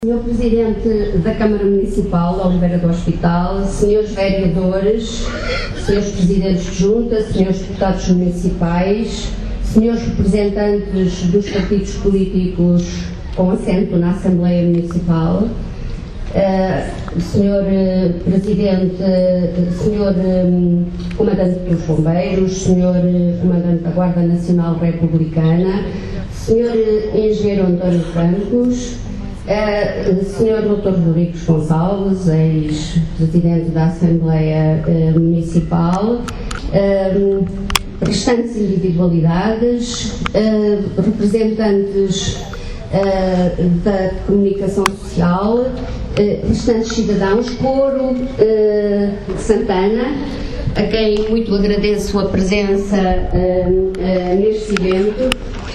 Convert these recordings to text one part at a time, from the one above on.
Senhor Presidente da Câmara Municipal de Oliveira do Hospital, senhores vereadores, senhores Presidentes de Junta, senhores Deputados Municipais, senhores representantes dos partidos políticos com assento na Assembleia Municipal, senhor Presidente, senhor Comandante dos Bombeiros, senhor Comandante da Guarda Nacional Republicana, senhor Engenheiro António Campos, Sr. Dr. Rodrigues Gonçalves, ex-presidente da Assembleia Municipal, restantes individualidades, representantes da comunicação social, restantes cidadãos, coro de Santana, a quem muito agradeço a presença neste evento.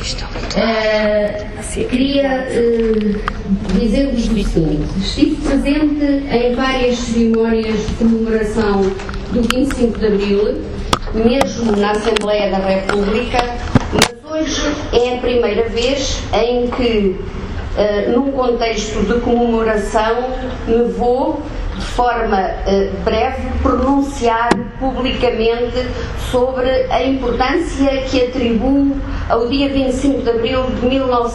Queria dizer-vos o seguinte: estive presente em várias cerimónias de comemoração do 25 de Abril, mesmo na Assembleia da República, mas hoje é a primeira vez em que, num contexto de comemoração, me vou, de forma breve, pronunciar publicamente sobre a importância que atribuo ao dia 25 de Abril de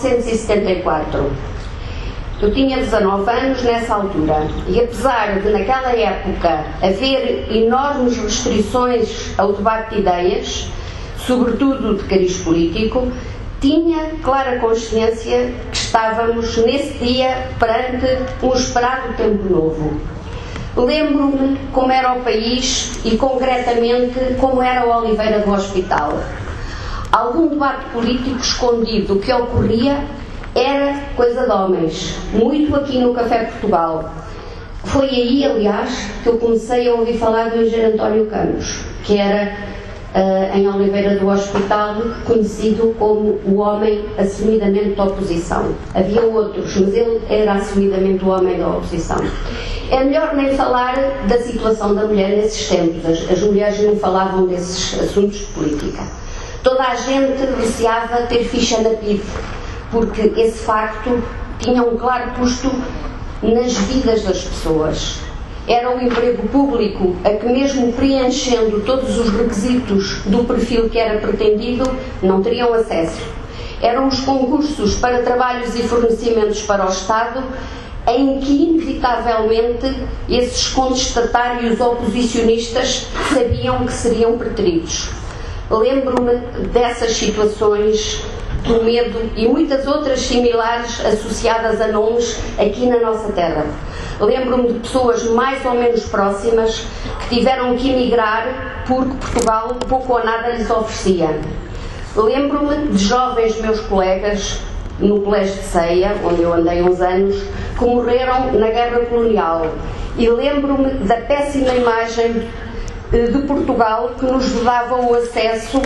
1974. Eu tinha 19 anos nessa altura e, apesar de naquela época haver enormes restrições ao debate de ideias, sobretudo de cariz político, tinha clara consciência que estávamos nesse dia perante um esperado tempo novo. Lembro-me como era o país e, concretamente, como era o Oliveira do Hospital. Algum debate político escondido que ocorria era coisa de homens, muito aqui no Café Portugal. Foi aí, aliás, que eu comecei a ouvir falar do engenheiro António Campos, que era, em Oliveira do Hospital, conhecido como o homem assumidamente da oposição. Havia outros, mas ele era assumidamente o homem da oposição. É melhor nem falar da situação da mulher nesses tempos. As mulheres não falavam desses assuntos de política. Toda a gente receava ter ficha na PIDE, porque esse facto tinha um claro custo nas vidas das pessoas. Era o emprego público a que, mesmo preenchendo todos os requisitos do perfil que era pretendido, não teriam acesso. Eram os concursos para trabalhos e fornecimentos para o Estado, em que, inevitavelmente, esses contestatários oposicionistas sabiam que seriam preteridos. Lembro-me dessas situações, do medo e muitas outras similares associadas a nomes aqui na nossa terra. Lembro-me de pessoas mais ou menos próximas que tiveram que emigrar porque Portugal pouco ou nada lhes oferecia. Lembro-me de jovens meus colegas no Colégio de Ceia, onde eu andei uns anos, que morreram na Guerra Colonial. E lembro-me da péssima imagem de Portugal que nos vedava o acesso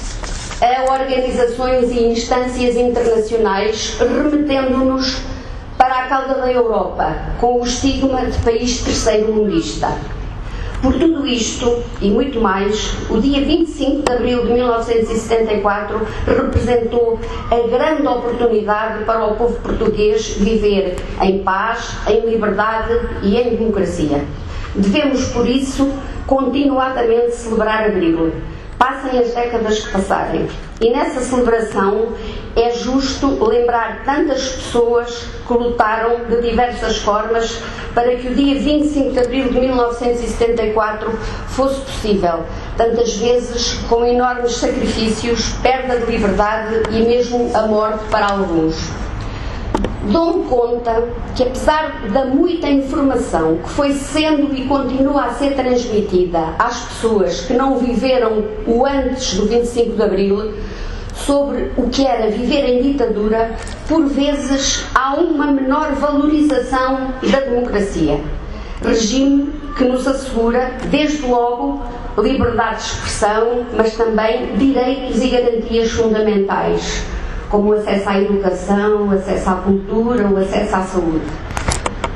a organizações e instâncias internacionais, remetendo-nos para a cauda da Europa, com o estigma de país terceiro-mundista. Por tudo isto e muito mais, o dia 25 de Abril de 1974 representou a grande oportunidade para o povo português viver em paz, em liberdade e em democracia. Devemos, por isso, continuadamente celebrar Abril. Passem as décadas que passarem. E nessa celebração é justo lembrar tantas pessoas que lutaram de diversas formas para que o dia 25 de Abril de 1974 fosse possível. Tantas vezes com enormes sacrifícios, perda de liberdade e mesmo a morte para alguns. Dou-me conta que, apesar da muita informação que foi sendo e continua a ser transmitida às pessoas que não viveram o antes do 25 de Abril, sobre o que era viver em ditadura, por vezes há uma menor valorização da democracia. Regime que nos assegura, desde logo, liberdade de expressão, mas também direitos e garantias fundamentais, como o acesso à educação, o acesso à cultura, o acesso à saúde.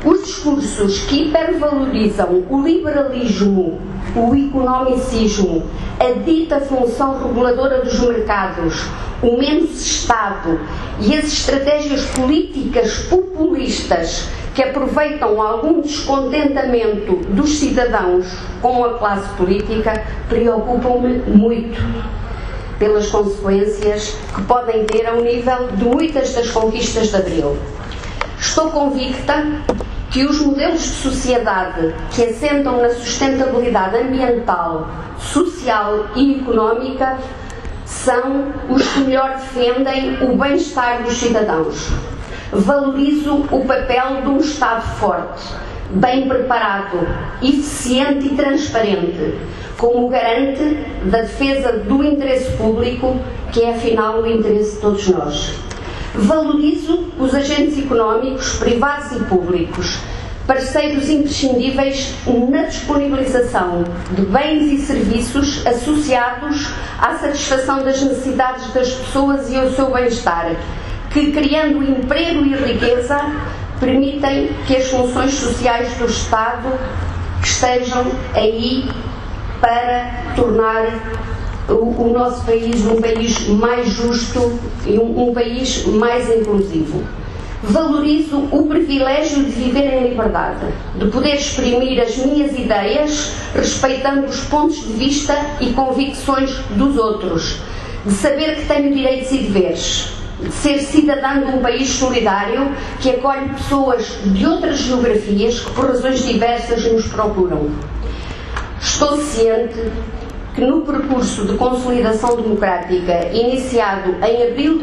Os discursos que hipervalorizam o liberalismo, o economicismo, a dita função reguladora dos mercados, o menos Estado e as estratégias políticas populistas que aproveitam algum descontentamento dos cidadãos com a classe política preocupam-me muito pelas consequências que podem ter ao nível de muitas das conquistas de Abril. Estou convicta que os modelos de sociedade que assentam na sustentabilidade ambiental, social e económica são os que melhor defendem o bem-estar dos cidadãos. Valorizo o papel de um Estado forte, bem preparado, eficiente e transparente, como garante da defesa do interesse público, que é afinal o interesse de todos nós. Valorizo os agentes económicos, privados e públicos, parceiros imprescindíveis na disponibilização de bens e serviços associados à satisfação das necessidades das pessoas e ao seu bem-estar, que, criando emprego e riqueza, permitem que as funções sociais do Estado estejam aí para tornar o nosso país um país mais justo e um país mais inclusivo. Valorizo o privilégio de viver em liberdade, de poder exprimir as minhas ideias respeitando os pontos de vista e convicções dos outros, de saber que tenho direitos e deveres, de ser cidadã de um país solidário que acolhe pessoas de outras geografias que por razões diversas nos procuram. Estou ciente que no percurso de consolidação democrática iniciado em abril de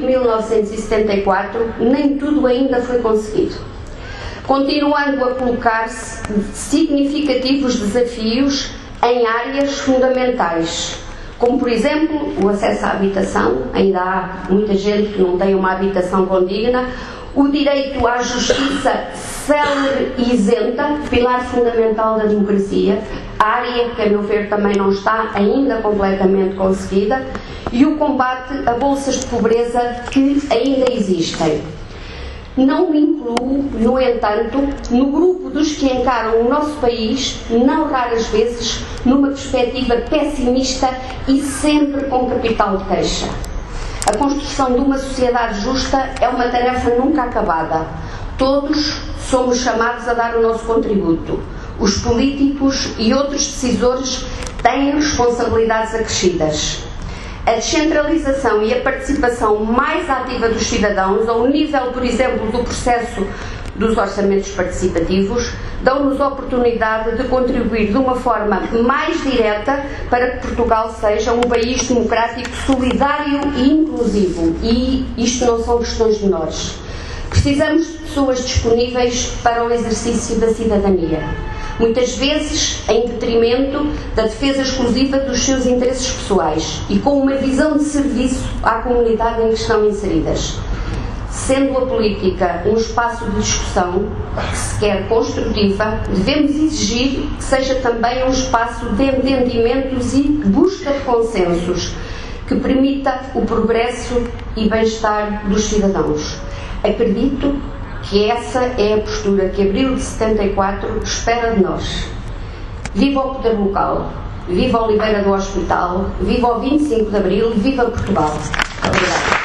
1974, nem tudo ainda foi conseguido, continuando a colocar-se significativos desafios em áreas fundamentais, como por exemplo o acesso à habitação. Ainda há muita gente que não tem uma habitação condigna, o direito à justiça célere e isenta, pilar fundamental da democracia, área que, a meu ver, também não está ainda completamente conseguida, e o combate a bolsas de pobreza que ainda existem. Não me incluo, no entanto, no grupo dos que encaram o nosso país, não raras vezes, numa perspectiva pessimista e sempre com capital de queixa. A construção de uma sociedade justa é uma tarefa nunca acabada. Todos somos chamados a dar o nosso contributo. Os políticos e outros decisores têm responsabilidades acrescidas. A descentralização e a participação mais ativa dos cidadãos, ao nível, por exemplo, do processo dos orçamentos participativos, dão-nos a oportunidade de contribuir de uma forma mais direta para que Portugal seja um país democrático, solidário e inclusivo. E isto não são questões menores. Precisamos de pessoas disponíveis para o exercício da cidadania, muitas vezes em detrimento da defesa exclusiva dos seus interesses pessoais e com uma visão de serviço à comunidade em que estão inseridas. Sendo a política um espaço de discussão que se quer construtiva, devemos exigir que seja também um espaço de entendimentos e busca de consensos que permita o progresso e bem-estar dos cidadãos. Acredito que essa é a postura que Abril de 74 espera de nós. Viva o poder local, viva Oliveira do Hospital, viva o 25 de Abril, viva Portugal. Obrigada.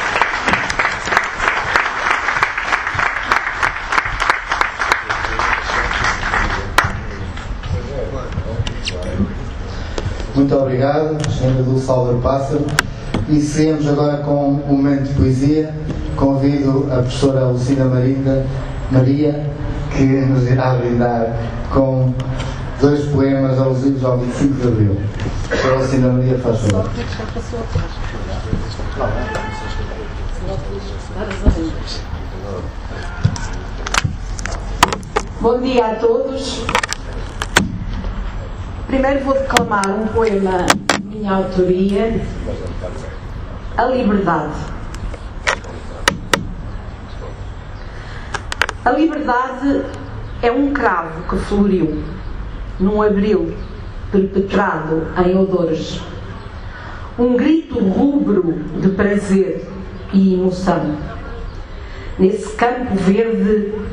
Muito obrigado, Sra. Dulce Álvaro Pássaro. E seguimos agora com um momento de poesia. Convido a professora Lucina Maria, que nos irá brindar com 2 poemas alusivos ao 25 de Abril. Professora Lucina Maria, faz favor. Bom dia a todos. Primeiro vou declamar um poema de minha autoria, A Liberdade. A liberdade é um cravo que floriu num abril perpetrado em odores, um grito rubro de prazer e emoção. Nesse campo verde,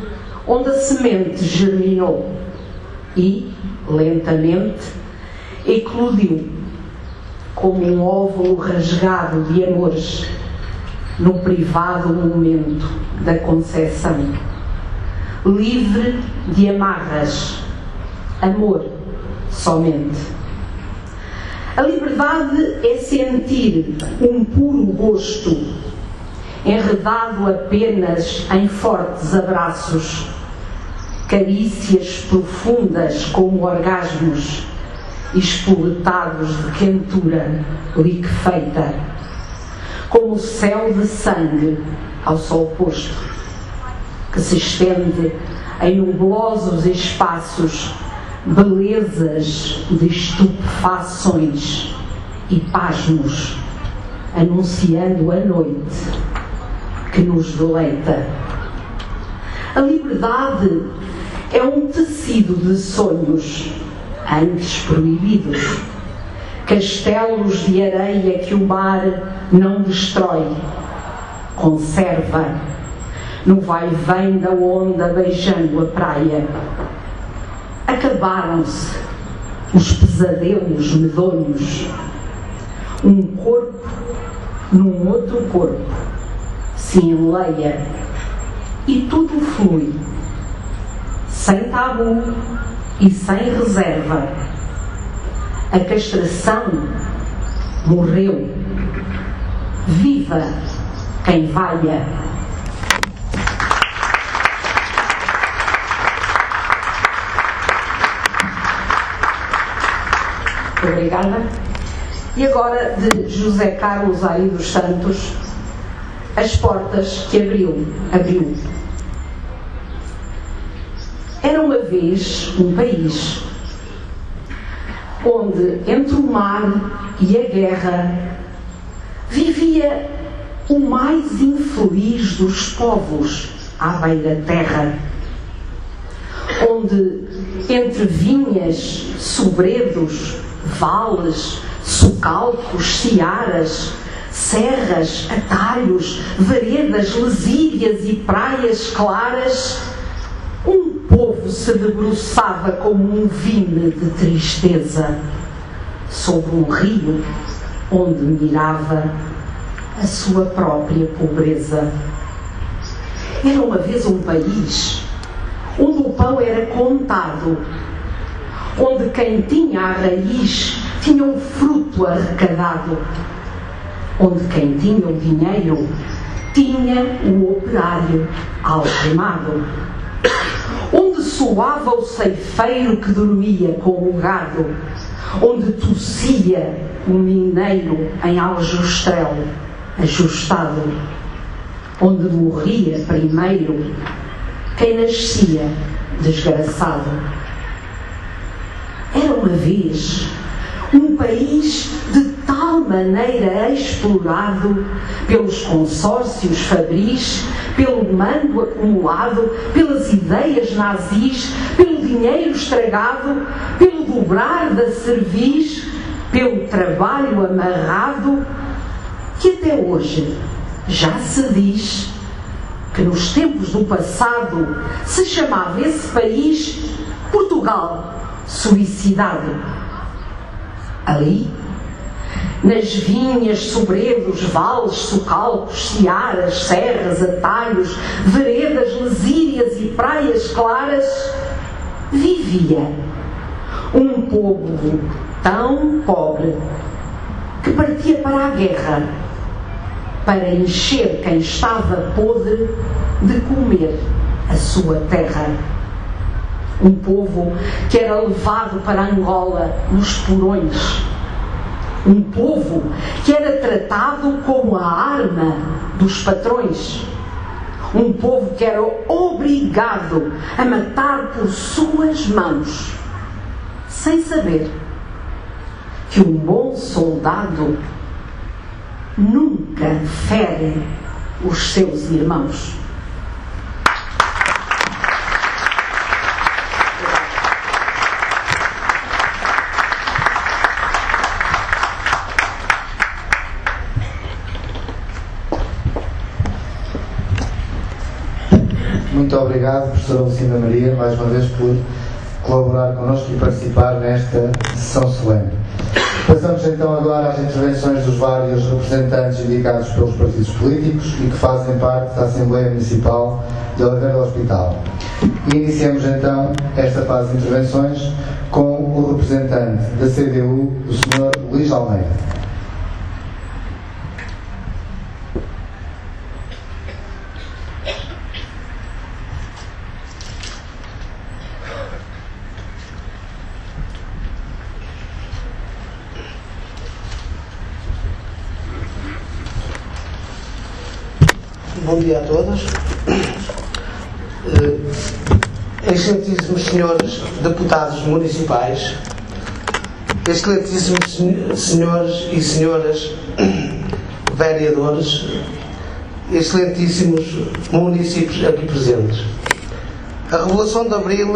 onde a semente germinou e, lentamente, eclodiu como um óvulo rasgado de amores no privado momento da concepção, livre de amarras, amor somente. A liberdade é sentir um puro gosto, enredado apenas em fortes abraços, carícias profundas como orgasmos, espoletados de quentura liquefeita, como o céu de sangue ao sol posto, que se estende em nublosos espaços, belezas de estupefações e pasmos, anunciando a noite que nos deleita. A liberdade é um tecido de sonhos, antes proibidos, castelos de areia que o mar não destrói, conserva, no vai-vem da onda beijando a praia. Acabaram-se os pesadelos medonhos, um corpo num outro corpo se enleia e tudo flui, sem tabu e sem reserva. A castração morreu. Viva quem valha. Obrigada. E agora, de José Carlos Ari dos Santos, As Portas que abriu. Era uma vez um país onde, entre o mar e a guerra, vivia o mais infeliz dos povos à beira-terra, onde, entre vinhas, sobredos, vales, socalcos, searas, serras, atalhos, veredas, lesírias e praias claras, um povo se debruçava como um vime de tristeza sobre um rio onde mirava a sua própria pobreza. Era uma vez um país onde o pão era contado, onde quem tinha a raiz tinha o fruto arrecadado, onde quem tinha o dinheiro tinha o operário algemado, onde soava o ceifeiro que dormia com o gado, onde tossia o mineiro em aljustrel ajustado, onde morria primeiro quem nascia desgraçado. Era uma vez um país de tal maneira explorado pelos consórcios fabris, pelo mando acumulado, pelas ideias nazis, pelo dinheiro estragado, pelo dobrar da cerviz, pelo trabalho amarrado, que até hoje já se diz que nos tempos do passado se chamava esse país Portugal suicidado. Ali, nas vinhas, sobredos, vales, socalcos, searas, serras, atalhos, veredas, lesírias e praias claras, vivia um povo tão pobre que partia para a guerra para encher quem estava podre de comer a sua terra. Um povo que era levado para Angola nos porões. Um povo que era tratado como a arma dos patrões. Um povo que era obrigado a matar por suas mãos, sem saber que um bom soldado nunca fere os seus irmãos. Muito Muito obrigado, professora Lucinda Maria, mais uma vez por colaborar connosco e participar nesta sessão solene. Passamos então agora às intervenções dos vários representantes indicados pelos partidos políticos e que fazem parte da Assembleia Municipal de Oliveira do Hospital. E iniciamos então esta fase de intervenções com o representante da CDU, o Sr. Luís Almeida. Bom dia a todos. Excelentíssimos senhores deputados municipais, excelentíssimos senhores e senhoras vereadores, excelentíssimos municípios aqui presentes. A Revolução de Abril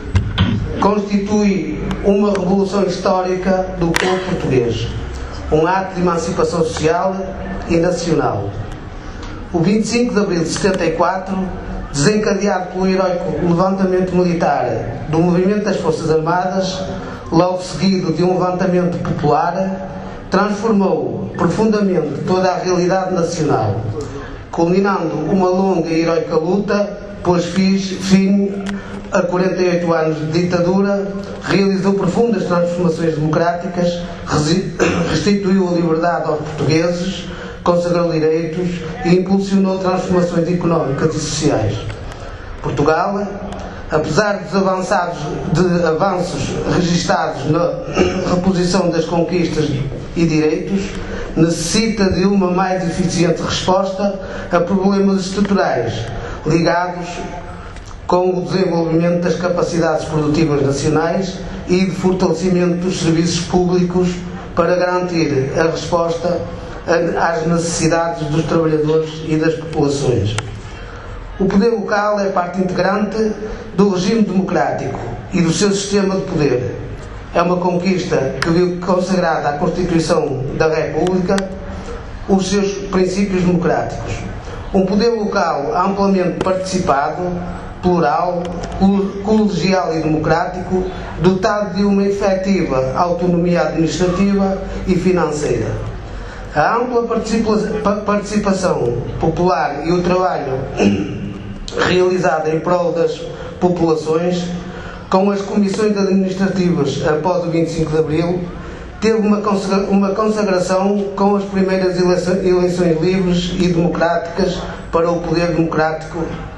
constitui uma revolução histórica do povo português, um ato de emancipação social e nacional. O 25 de abril de 74, desencadeado pelo heroico levantamento militar do movimento das Forças Armadas, logo seguido de um levantamento popular, transformou profundamente toda a realidade nacional, culminando uma longa e heroica luta, pôs fim a 48 anos de ditadura, realizou profundas transformações democráticas, restituiu a liberdade aos portugueses, consagrou direitos e impulsionou transformações económicas e sociais. Portugal, apesar dos avanços registados na reposição das conquistas e direitos, necessita de uma mais eficiente resposta a problemas estruturais ligados com o desenvolvimento das capacidades produtivas nacionais e de fortalecimento dos serviços públicos para garantir a resposta às necessidades dos trabalhadores e das populações. O poder local é parte integrante do regime democrático e do seu sistema de poder. É uma conquista que viu consagrada à Constituição da República os seus princípios democráticos. Um poder local amplamente participado, plural, colegial e democrático, dotado de uma efetiva autonomia administrativa e financeira. A ampla participação popular e o trabalho realizado em prol das populações, com as comissões administrativas após o 25 de Abril, teve uma consagração com as primeiras eleições livres e democráticas para o poder democrático.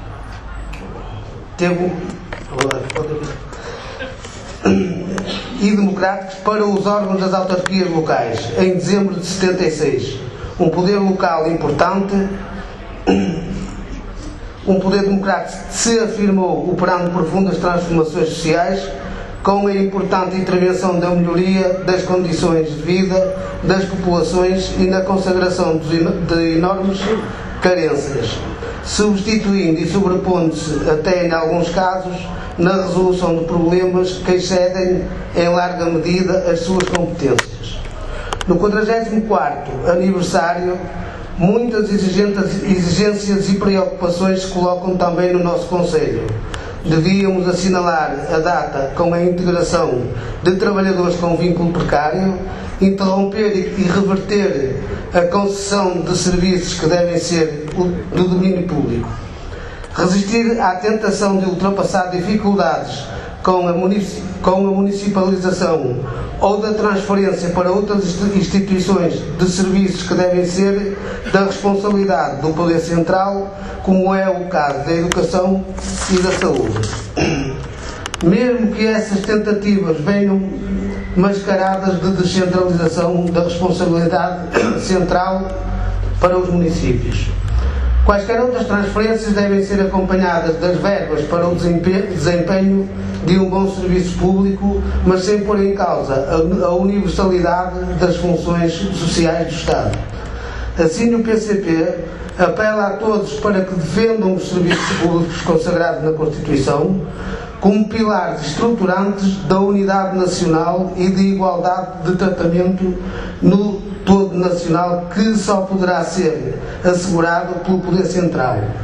E democráticos para os órgãos das autarquias locais, em dezembro de 76. Um poder local importante, um poder democrático que se afirmou operando profundas transformações sociais, com a importante intervenção da melhoria das condições de vida das populações e na consagração de enormes carências, substituindo e sobrepondo-se, até em alguns casos, na resolução de problemas que excedem em larga medida as suas competências. No 44º aniversário, muitas exigências e preocupações se colocam também no nosso Conselho. Devíamos assinalar a data com a integração de trabalhadores com vínculo precário, interromper e reverter a concessão de serviços que devem ser do domínio público, resistir à tentação de ultrapassar dificuldades com a municipalização ou da transferência para outras instituições de serviços que devem ser da responsabilidade do Poder Central, como é o caso da educação e da saúde. Mesmo que essas tentativas venham mascaradas de descentralização da responsabilidade central para os municípios. Quaisquer outras transferências devem ser acompanhadas das verbas para o desempenho de um bom serviço público, mas sem pôr em causa a universalidade das funções sociais do Estado. Assim, o PCP apela a todos para que defendam os serviços públicos consagrados na Constituição como pilares estruturantes da unidade nacional e de igualdade de tratamento no todo nacional, que só poderá ser assegurado pelo Poder Central.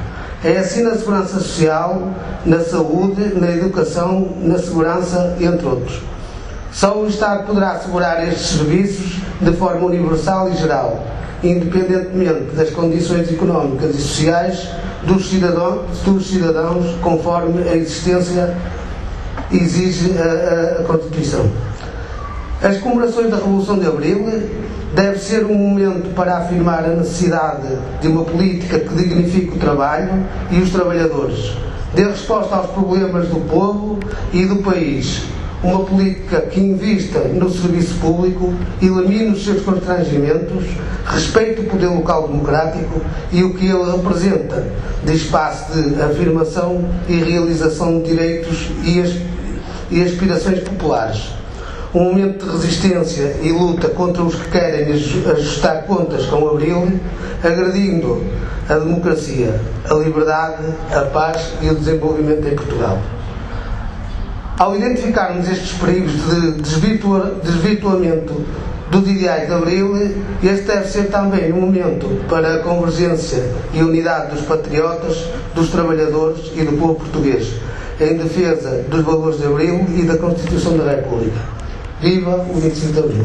É assim na segurança social, na saúde, na educação, na segurança, entre outros. Só o Estado poderá assegurar estes serviços de forma universal e geral, independentemente das condições económicas e sociais dos cidadãos, conforme a existência exige a Constituição. As comemorações da Revolução de Abril deve ser um momento para afirmar a necessidade de uma política que dignifique o trabalho e os trabalhadores, dê resposta aos problemas do povo e do país, uma política que invista no serviço público, elimine os seus constrangimentos, respeite o poder local democrático e o que ele representa de espaço de afirmação e realização de direitos e aspirações populares. Um momento de resistência e luta contra os que querem ajustar contas com Abril, agredindo a democracia, a liberdade, a paz e o desenvolvimento em Portugal. Ao identificarmos estes perigos de desvirtuamento dos ideais de Abril, este deve ser também um momento para a convergência e unidade dos patriotas, dos trabalhadores e do povo português, em defesa dos valores de Abril e da Constituição da República. Viva o 25 de Abril!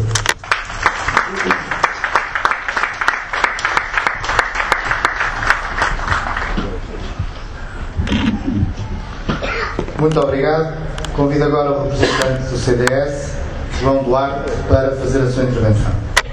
Muito obrigado. Convido agora o representante do CDS, João Duarte, para fazer a sua intervenção.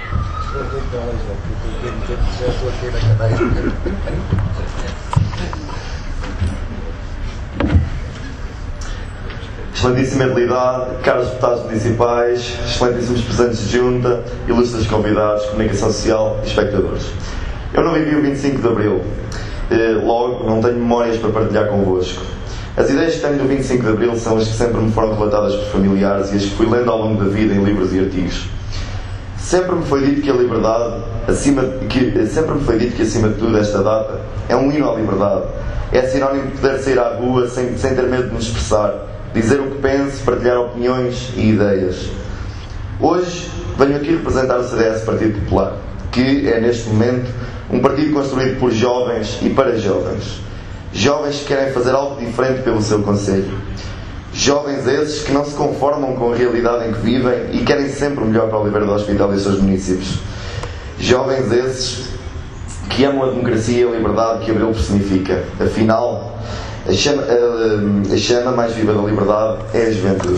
Excelentíssima Edilidade, caros deputados municipais, excelentíssimos presidentes de junta, ilustres convidados, comunicação social e espectadores. Eu não vivi o 25 de Abril, logo não tenho memórias para partilhar convosco. As ideias que tenho do 25 de Abril são as que sempre me foram relatadas por familiares e as que fui lendo ao longo da vida em livros e artigos. Sempre me foi dito que a liberdade, acima de tudo esta data, é um hino à liberdade. É sinónimo de poder sair à rua sem ter medo de nos expressar, dizer o que penso, partilhar opiniões e ideias. Hoje venho aqui representar o CDS Partido Popular, que é neste momento um partido construído por jovens e para jovens. Jovens que querem fazer algo diferente pelo seu concelho. Jovens esses que não se conformam com a realidade em que vivem e querem sempre o melhor para o Oliveira do Hospital e os seus municípios. Jovens esses que amam a democracia e a liberdade que Abril personifica. Afinal, a chama mais viva da liberdade é a juventude.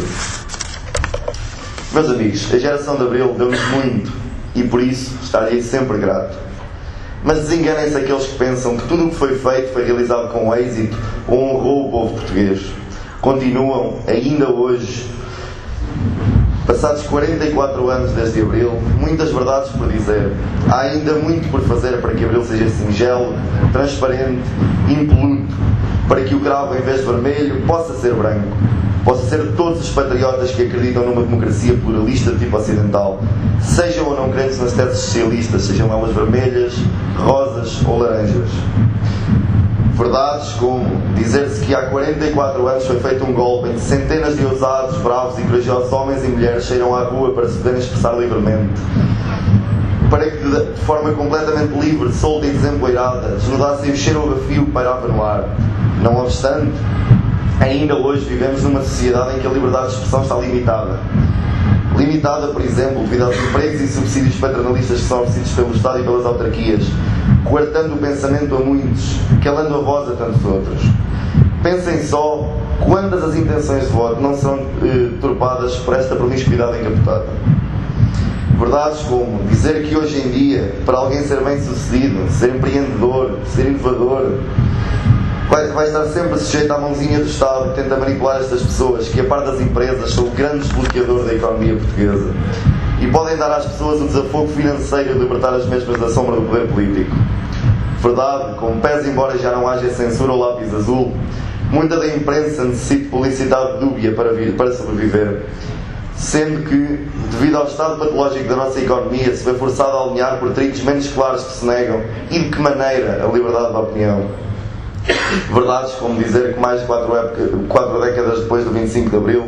Meus amigos, a geração de Abril deu-nos muito e por isso estarei sempre grato. Mas desenganem-se aqueles que pensam que tudo o que foi feito foi realizado com êxito ou honrou o povo português. Continuam, ainda hoje, passados 44 anos desde Abril, muitas verdades por dizer. Há ainda muito por fazer para que Abril seja singelo, transparente, impoluto, para que o cravo, em vez de vermelho, possa ser branco. Possa ser de todos os patriotas que acreditam numa democracia pluralista de tipo ocidental, sejam ou não crentes nas teses socialistas, sejam elas vermelhas, rosas ou laranjas. Verdades como dizer-se que há 44 anos foi feito um golpe em que centenas de ousados, bravos e corajosos homens e mulheres saíram à rua para se poderem expressar livremente, para que de forma completamente livre, solta e desempoeirada desnudassem o cheiro a fio que pairava no ar. Não obstante, ainda hoje vivemos numa sociedade em que a liberdade de expressão está limitada. Limitada, por exemplo, devido aos empregos e subsídios paternalistas que são oferecidos pelo Estado e pelas autarquias, coartando o pensamento a muitos, calando a voz a tantos outros. Pensem só quantas as intenções de voto não são turpadas por esta promiscuidade encapotada. Verdades como dizer que hoje em dia, para alguém ser bem-sucedido, ser empreendedor, ser inovador, vai estar sempre sujeito à mãozinha do Estado que tenta manipular estas pessoas, que a par das empresas são o grande desbloqueador da economia portuguesa e podem dar às pessoas o desafogo financeiro de libertar as mesmas da sombra do poder político. Verdade, como pese embora já não haja censura ou lápis azul, muita da imprensa necessita de publicidade dúbia para sobreviver, sendo que, devido ao estado patológico da nossa economia, se vê forçado a alinhar por tritos menos claros que se negam e de que maneira a liberdade da opinião. Verdades como dizer que mais de 4 décadas depois do 25 de Abril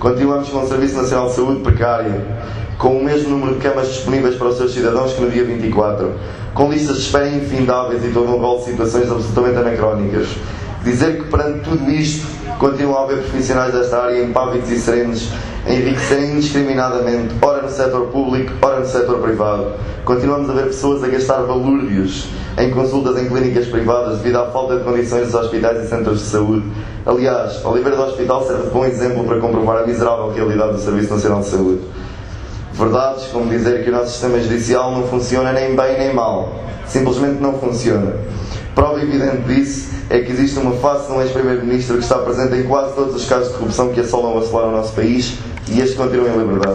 Continuamos com um Serviço Nacional de Saúde precário, com o mesmo número de camas disponíveis para os seus cidadãos que no dia 24, com listas de espera infindáveis e todo um rol de situações absolutamente anacrónicas. Dizer que perante tudo isto continuam a haver profissionais desta área impávidos e serenos a enriquecerem indiscriminadamente, ora no setor público, ora no setor privado. Continuamos a ver pessoas a gastar balúrdios em consultas em clínicas privadas devido à falta de condições dos hospitais e centros de saúde. Aliás, Oliveira do Hospital serve de bom exemplo para comprovar a miserável realidade do Serviço Nacional de Saúde. Verdades como dizer que o nosso sistema judicial não funciona nem bem nem mal. Simplesmente não funciona. Prova evidente disso é que existe uma face de um ex-primeiro-ministro que está presente em quase todos os casos de corrupção que assolam o nosso país e este continua em liberdade.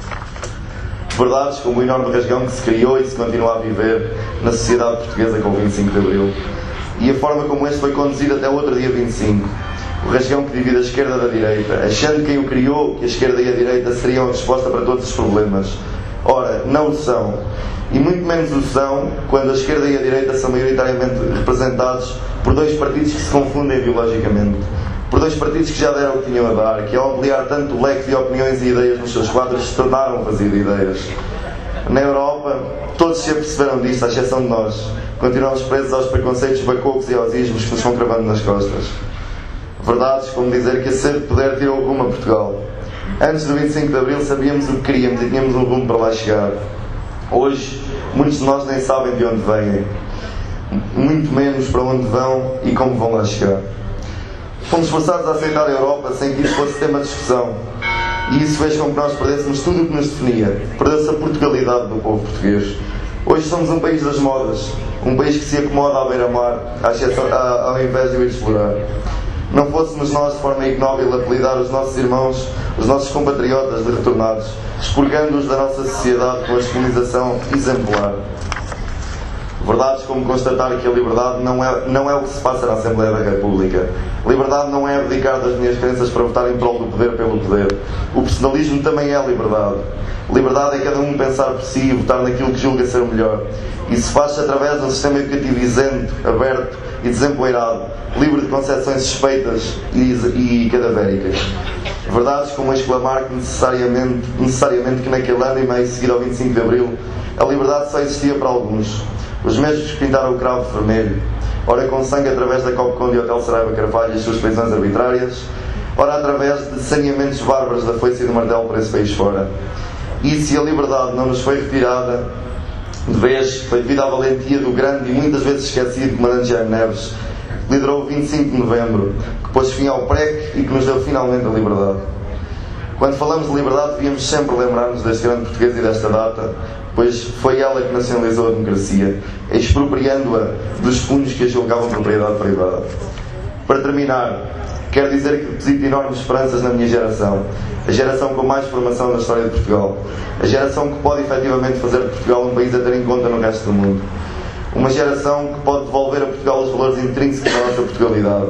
Verdades como o enorme rasgão que se criou e se continua a viver na sociedade portuguesa com o 25 de Abril. E a forma como este foi conduzido até o outro dia 25. O rasgão que divide a esquerda da direita, achando que quem o criou, que a esquerda e a direita seriam a resposta para todos os problemas. Ora, não o são. E muito menos o são quando a esquerda e a direita são maioritariamente representados por dois partidos que se confundem biologicamente. Por dois partidos que já deram o que tinham a dar, que ao ampliar tanto o leque de opiniões e ideias nos seus quadros se tornaram um vazio de ideias. Na Europa, todos se aperceberam disto, à exceção de nós. Continuamos presos aos preconceitos bacocos e aos ismos que nos vão cravando nas costas. Verdades como dizer que a sede de poder tirou o rumo a Portugal. Antes do 25 de Abril sabíamos o que queríamos e tínhamos um rumo para lá chegar. Hoje, muitos de nós nem sabem de onde vêm, muito menos para onde vão e como vão lá chegar. Fomos forçados a aceitar a Europa sem que isso fosse tema de discussão. E isso fez com que nós perdêssemos tudo o que nos definia. Perdeu-se a Portugalidade do povo português. Hoje somos um país das modas, um país que se acomoda à beira-mar, ao invés de o ir explorar. Não fôssemos nós, de forma ignóbil, apelidar os nossos irmãos, os nossos compatriotas de retornados, expurgando-os da nossa sociedade com a descolonização exemplar. Verdades como constatar que a liberdade não é o que se passa na Assembleia da República. Liberdade não é abdicar das minhas crenças para votar em prol do poder pelo poder. O personalismo também é liberdade. Liberdade é cada um pensar por si e votar naquilo que julga ser o melhor. Isso faz-se através de um sistema educativo isento, aberto e desempoeirado, livre de concepções suspeitas e cadavéricas. Verdades como exclamar que necessariamente que naquele ano e meio seguido ao 25 de Abril a liberdade só existia para alguns. Os mesmos que pintaram o cravo vermelho, ora com sangue através da Copcon de Hotel Saraiva Carvalho e as suas prisões arbitrárias, ora através de saneamentos bárbaros da foice e do martelo por esse país fora. E se a liberdade não nos foi retirada de vez, foi devido à valentia do grande e muitas vezes esquecido comandante Jaime Neves, que liderou o 25 de novembro, que pôs fim ao PREC e que nos deu finalmente a liberdade. Quando falamos de liberdade, devíamos sempre lembrar-nos deste grande português e desta data, pois foi ela que nacionalizou a democracia, expropriando-a dos fundos que a julgavam propriedade privada. Para terminar, quero dizer que deposito enormes esperanças na minha geração, a geração com mais formação na história de Portugal, a geração que pode efetivamente fazer de Portugal um país a ter em conta no resto do mundo, uma geração que pode devolver a Portugal os valores intrínsecos da nossa Portugalidade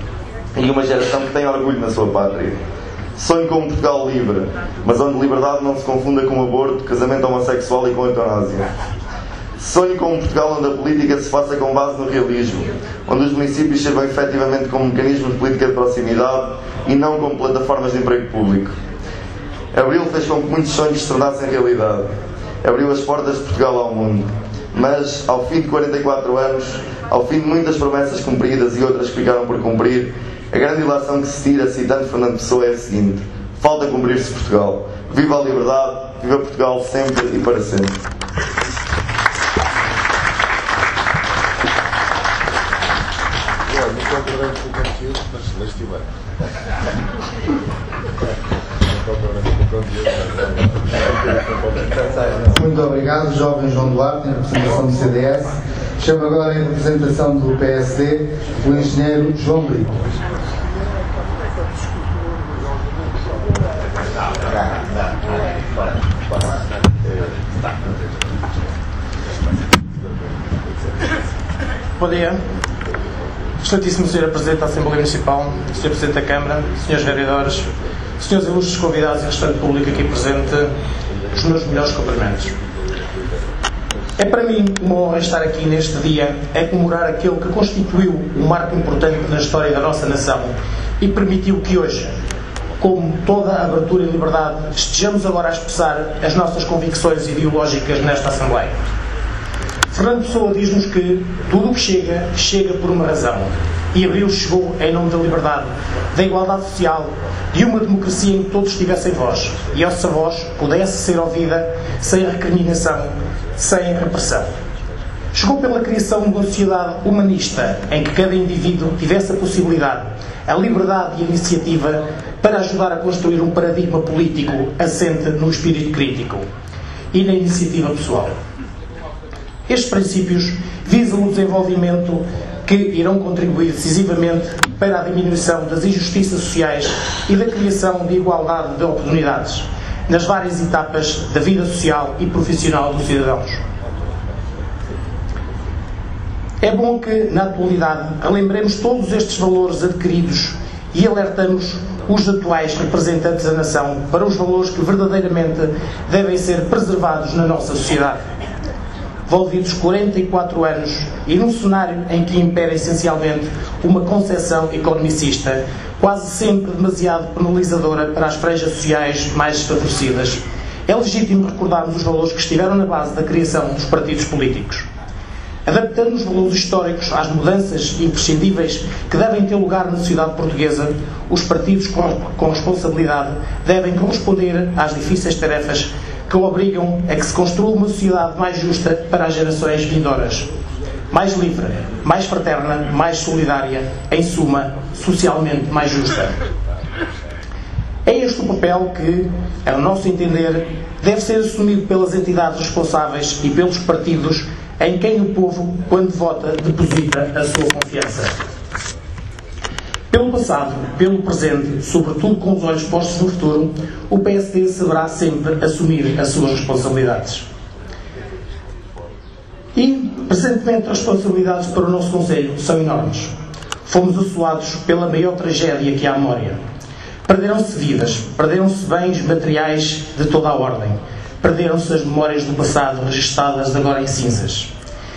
e uma geração que tem orgulho na sua pátria. Sonho com um Portugal livre, mas onde liberdade não se confunda com aborto, casamento homossexual e com eutanásia. Sonho com um Portugal onde a política se faça com base no realismo, onde os municípios sirvam efetivamente como mecanismos de política de proximidade e não como plataformas de emprego público. Abril fez com que muitos sonhos se tornassem realidade. Abriu as portas de Portugal ao mundo. Mas, ao fim de 44 anos, ao fim de muitas promessas cumpridas e outras que ficaram por cumprir, a grande ilação que se tira, citando Fernando Pessoa, é a seguinte: falta cumprir-se Portugal. Viva a liberdade, viva Portugal sempre e para sempre. Não concordamos com o conteúdo, mas estive bem. Muito obrigado, jovem João Duarte, em representação do CDS. Chamo agora em representação do PSD o engenheiro João Brito. Bom dia. Excelentíssimo Sr. Presidente da Assembleia Municipal, Sr. Presidente da Câmara, Srs. Vereadores, Srs. ilustres convidados e restante público aqui presente, os meus melhores cumprimentos. É para mim uma honra estar aqui neste dia a comemorar aquele que constituiu um marco importante na história da nossa nação e permitiu que hoje, como toda a abertura e liberdade, estejamos agora a expressar as nossas convicções ideológicas nesta Assembleia. Fernando Pessoa diz-nos que tudo o que chega, chega por uma razão. E Abril chegou em nome da liberdade, da igualdade social, de uma democracia em que todos tivessem voz. E essa voz pudesse ser ouvida sem recriminação, sem repressão. Chegou pela criação de uma sociedade humanista, em que cada indivíduo tivesse a possibilidade, a liberdade e a iniciativa para ajudar a construir um paradigma político assente no espírito crítico e na iniciativa pessoal. Estes princípios visam o desenvolvimento que irão contribuir decisivamente para a diminuição das injustiças sociais e da criação de igualdade de oportunidades nas várias etapas da vida social e profissional dos cidadãos. É bom que, na atualidade, relembremos todos estes valores adquiridos e alertamos os atuais representantes da nação para os valores que verdadeiramente devem ser preservados na nossa sociedade. Envolvidos 44 anos e num cenário em que impera essencialmente uma concepção economicista, quase sempre demasiado penalizadora para as franjas sociais mais desfavorecidas, é legítimo recordarmos os valores que estiveram na base da criação dos partidos políticos. Adaptando os valores históricos às mudanças imprescindíveis que devem ter lugar na sociedade portuguesa, os partidos com responsabilidade devem corresponder às difíceis tarefas que obrigam a que se construa uma sociedade mais justa para as gerações vindouras. Mais livre, mais fraterna, mais solidária, em suma, socialmente mais justa. É este o papel que, ao nosso entender, deve ser assumido pelas entidades responsáveis e pelos partidos em quem o povo, quando vota, deposita a sua confiança. Pelo passado, pelo presente, sobretudo com os olhos postos no futuro, o PSD saberá sempre assumir as suas responsabilidades. E, presentemente, as responsabilidades para o nosso Conselho são enormes. Fomos assolados pela maior tragédia que há à memória. Perderam-se vidas, perderam-se bens materiais de toda a ordem, perderam-se as memórias do passado registadas agora em cinzas.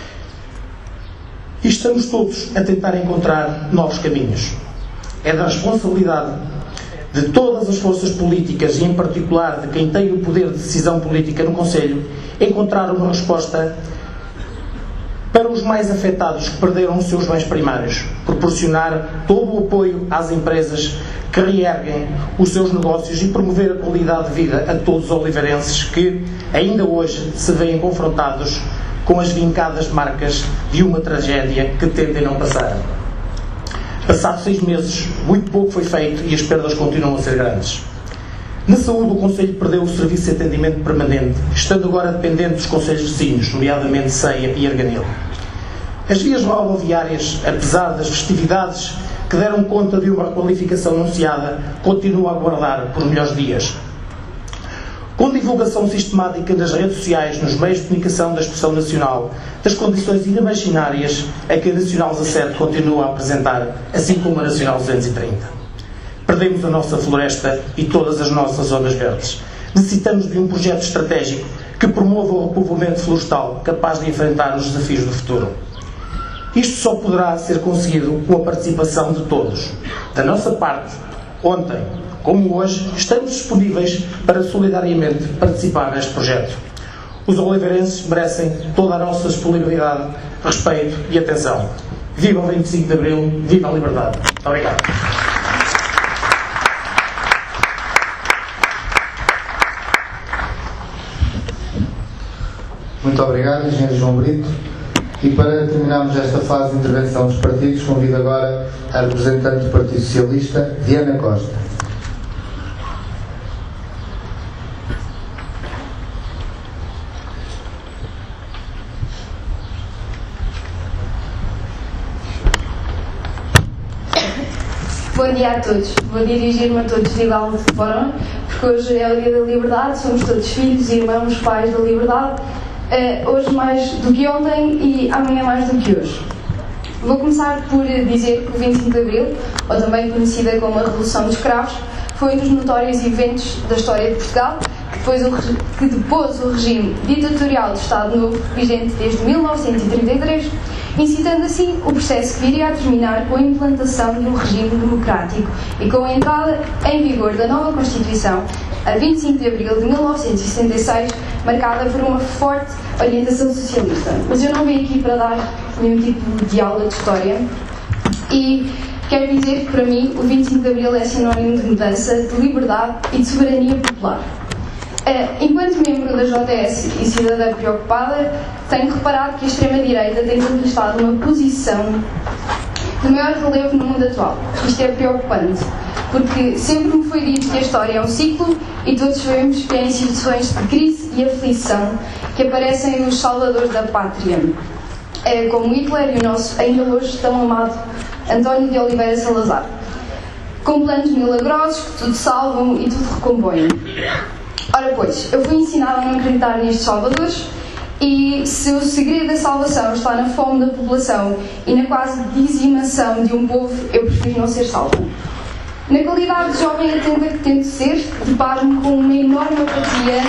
E estamos todos a tentar encontrar novos caminhos. É da responsabilidade de todas as forças políticas e, em particular, de quem tem o poder de decisão política no Conselho, encontrar uma resposta para os mais afetados que perderam os seus bens primários, proporcionar todo o apoio às empresas que reerguem os seus negócios e promover a qualidade de vida a todos os oliveirenses que, ainda hoje, se veem confrontados com as vincadas marcas de uma tragédia que tendem a não passar. Passados 6 meses, muito pouco foi feito e as perdas continuam a ser grandes. Na saúde, o Conselho perdeu o serviço de atendimento permanente, estando agora dependente dos concelhos vizinhos, nomeadamente Ceia e Arganil. As vias rodoviárias, apesar das festividades que deram conta de uma requalificação anunciada, continuam a aguardar por melhores dias. Com divulgação sistemática nas redes sociais, nos meios de comunicação da expressão nacional, das condições inimaginárias a que a Nacional 17 continua a apresentar, assim como a Nacional 230. Perdemos a nossa floresta e todas as nossas zonas verdes. Necessitamos de um projeto estratégico que promova o repovoamento florestal capaz de enfrentar os desafios do futuro. Isto só poderá ser conseguido com a participação de todos. Da nossa parte, ontem, como hoje, estamos disponíveis para solidariamente participar neste projeto. Os oliveirenses merecem toda a nossa disponibilidade, respeito e atenção. Viva o 25 de Abril, viva a liberdade. Muito obrigado. Muito obrigado, Engenheiro João Brito. E para terminarmos esta fase de intervenção dos partidos, convido agora a representante do Partido Socialista, Diana Costa. Bom dia a todos. Vou dirigir-me a todos de igual forma, porque hoje é o Dia da Liberdade, somos todos filhos, irmãos, pais da liberdade, hoje mais do que ontem e amanhã mais do que hoje. Vou começar por dizer que o 25 de Abril, ou também conhecida como a Revolução dos Cravos, foi um dos notórios eventos da história de Portugal, que depois o regime ditatorial do Estado Novo, vigente desde 1933, incitando assim o processo que viria a terminar com a implantação de um regime democrático e com a entrada em vigor da nova Constituição, a 25 de abril de 1976, marcada por uma forte orientação socialista. Mas eu não vim aqui para dar nenhum tipo de aula de história e quero dizer que, para mim, o 25 de abril é sinónimo de mudança, de liberdade e de soberania popular. Enquanto membro da JS e cidadã preocupada, tenho reparado que a extrema-direita tem conquistado uma posição de maior relevo no mundo atual. Isto é preocupante, porque sempre me foi dito que a história é um ciclo e todos sabemos que há instituições de crise e aflição que aparecem os salvadores da pátria, como Hitler e o nosso ainda hoje tão amado António de Oliveira Salazar, com planos milagrosos que tudo salvam e tudo recompõem. Ora pois, eu fui ensinada a não acreditar nestes salvadores e se o segredo da salvação está na fome da população e na quase dizimação de um povo, eu prefiro não ser salva. Na qualidade de jovem atenta que tento ser, deparo-me com uma enorme apatia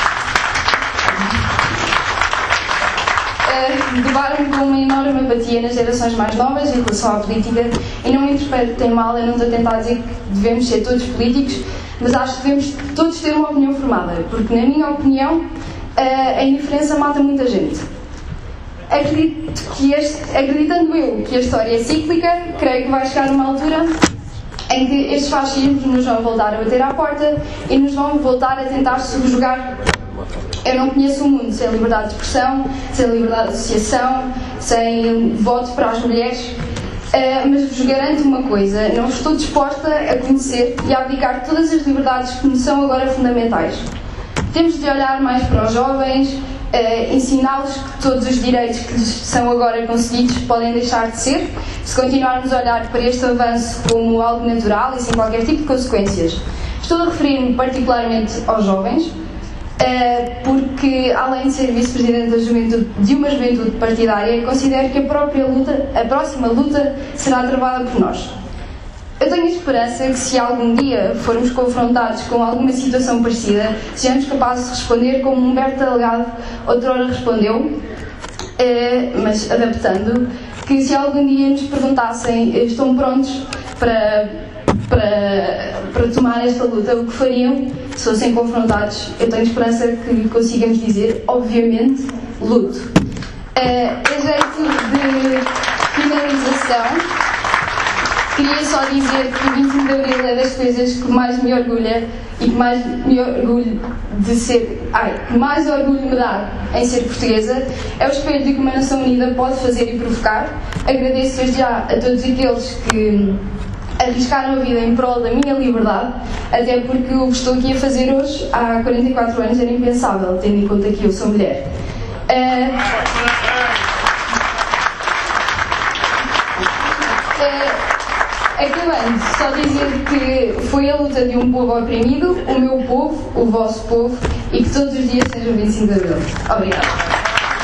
nas gerações mais novas em relação à política, e não me interpretem mal, eu não estou a tentar dizer que devemos ser todos políticos, mas acho que devemos todos ter uma opinião formada, porque na minha opinião a indiferença mata muita gente. Acreditando eu que a história é cíclica, creio que vai chegar uma altura em que estes fascismos nos vão voltar a bater à porta e nos vão voltar a tentar subjugar. Eu não conheço o mundo sem liberdade de expressão, sem liberdade de associação, sem voto para as mulheres, mas vos garanto uma coisa, não estou disposta a conhecer e a abdicar todas as liberdades que me são agora fundamentais. Temos de olhar mais para os jovens, ensiná-los que todos os direitos que lhes são agora concedidos podem deixar de ser, se continuarmos a olhar para este avanço como algo natural e sem qualquer tipo de consequências. Estou a referir-me particularmente aos jovens, porque, além de ser vice-presidente de uma juventude partidária, considero que a próxima luta será travada por nós. Eu tenho a esperança que, se algum dia formos confrontados com alguma situação parecida, sejamos capazes de responder como Humberto Delgado outrora respondeu, mas adaptando, que se algum dia nos perguntassem estão prontos para tomar esta luta, o que fariam se fossem confrontados? Eu tenho esperança que consigamos dizer, obviamente, luto. A jeito de finalização, queria só dizer que o 25 de Abril é das coisas que mais me orgulha e que mais me orgulho de ser, que mais orgulho me dá em ser portuguesa. É o espelho de que uma nação unida pode fazer e provocar. Agradeço desde já a todos aqueles que arriscaram a vida em prol da minha liberdade, até porque o que estou aqui a fazer hoje, há 44 anos, era impensável, tendo em conta que eu sou mulher. Acabando, só dizer que foi a luta de um povo oprimido, o meu povo, o vosso povo, e que todos os dias sejam 25 de Abril. Obrigada.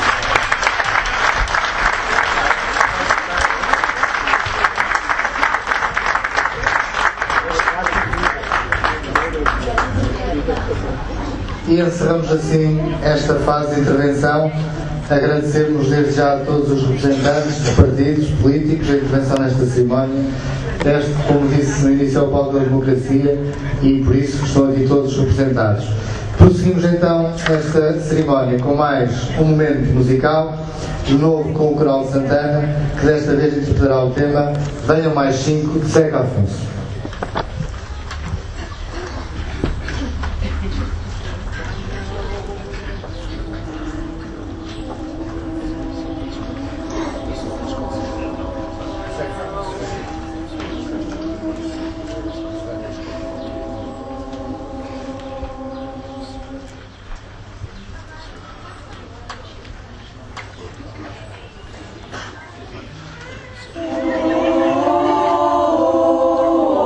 E encerramos assim esta fase de intervenção. Agradecemos desde já a todos os representantes dos partidos políticos a intervenção nesta cerimónia. Este, como disse no início, é o palco da democracia e por isso estão aqui todos representados. Prosseguimos então esta cerimónia com mais um momento musical, de novo com o Coral Santana, que desta vez interpretará o tema Venham Mais 5, de Zeca Afonso. Oh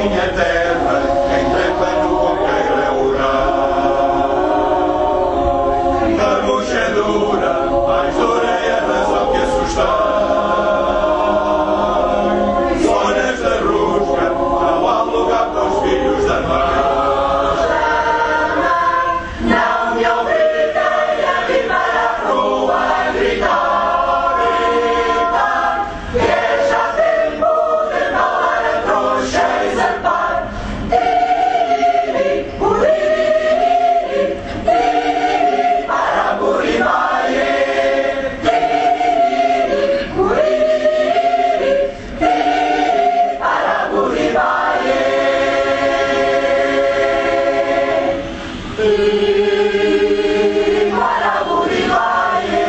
minha terra, quem trepa no coqueiro é o rei. A bucha é dura, mais dura é a razão que assustar. Só nesta rusga não há lugar para os filhos da mãe. Não me obriguem a vir para a rua a gritar, gritar, que é já tempo de malar a trouxa e zarpar. Tiriri, uririri, tiriri, para a Burimaie. Tiriri, uririri, tiriri, para a Burimaie. Tiriri, para a Burimaie.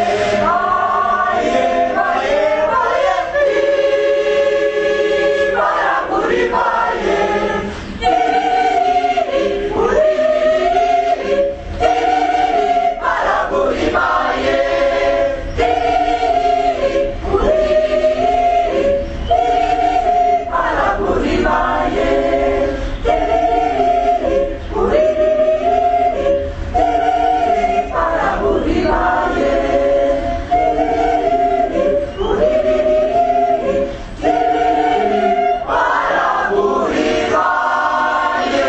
Aie, aie, aie, tiriri, para a Burimaie. Tiriri, uririri, tiriri, para a Burimaie. Tiriri, uririri, tiriri, para a Burimaie. Tiriri, uririri, tiriri, para a Burimaie. Tiriri, uririri, tiriri, para a Burimaie.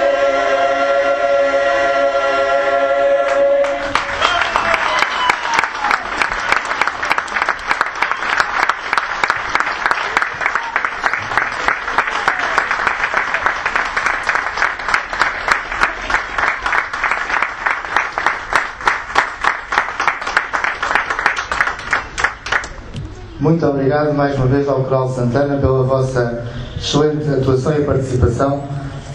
Muito obrigado mais uma vez ao Coral Santana pela vossa excelente atuação e participação.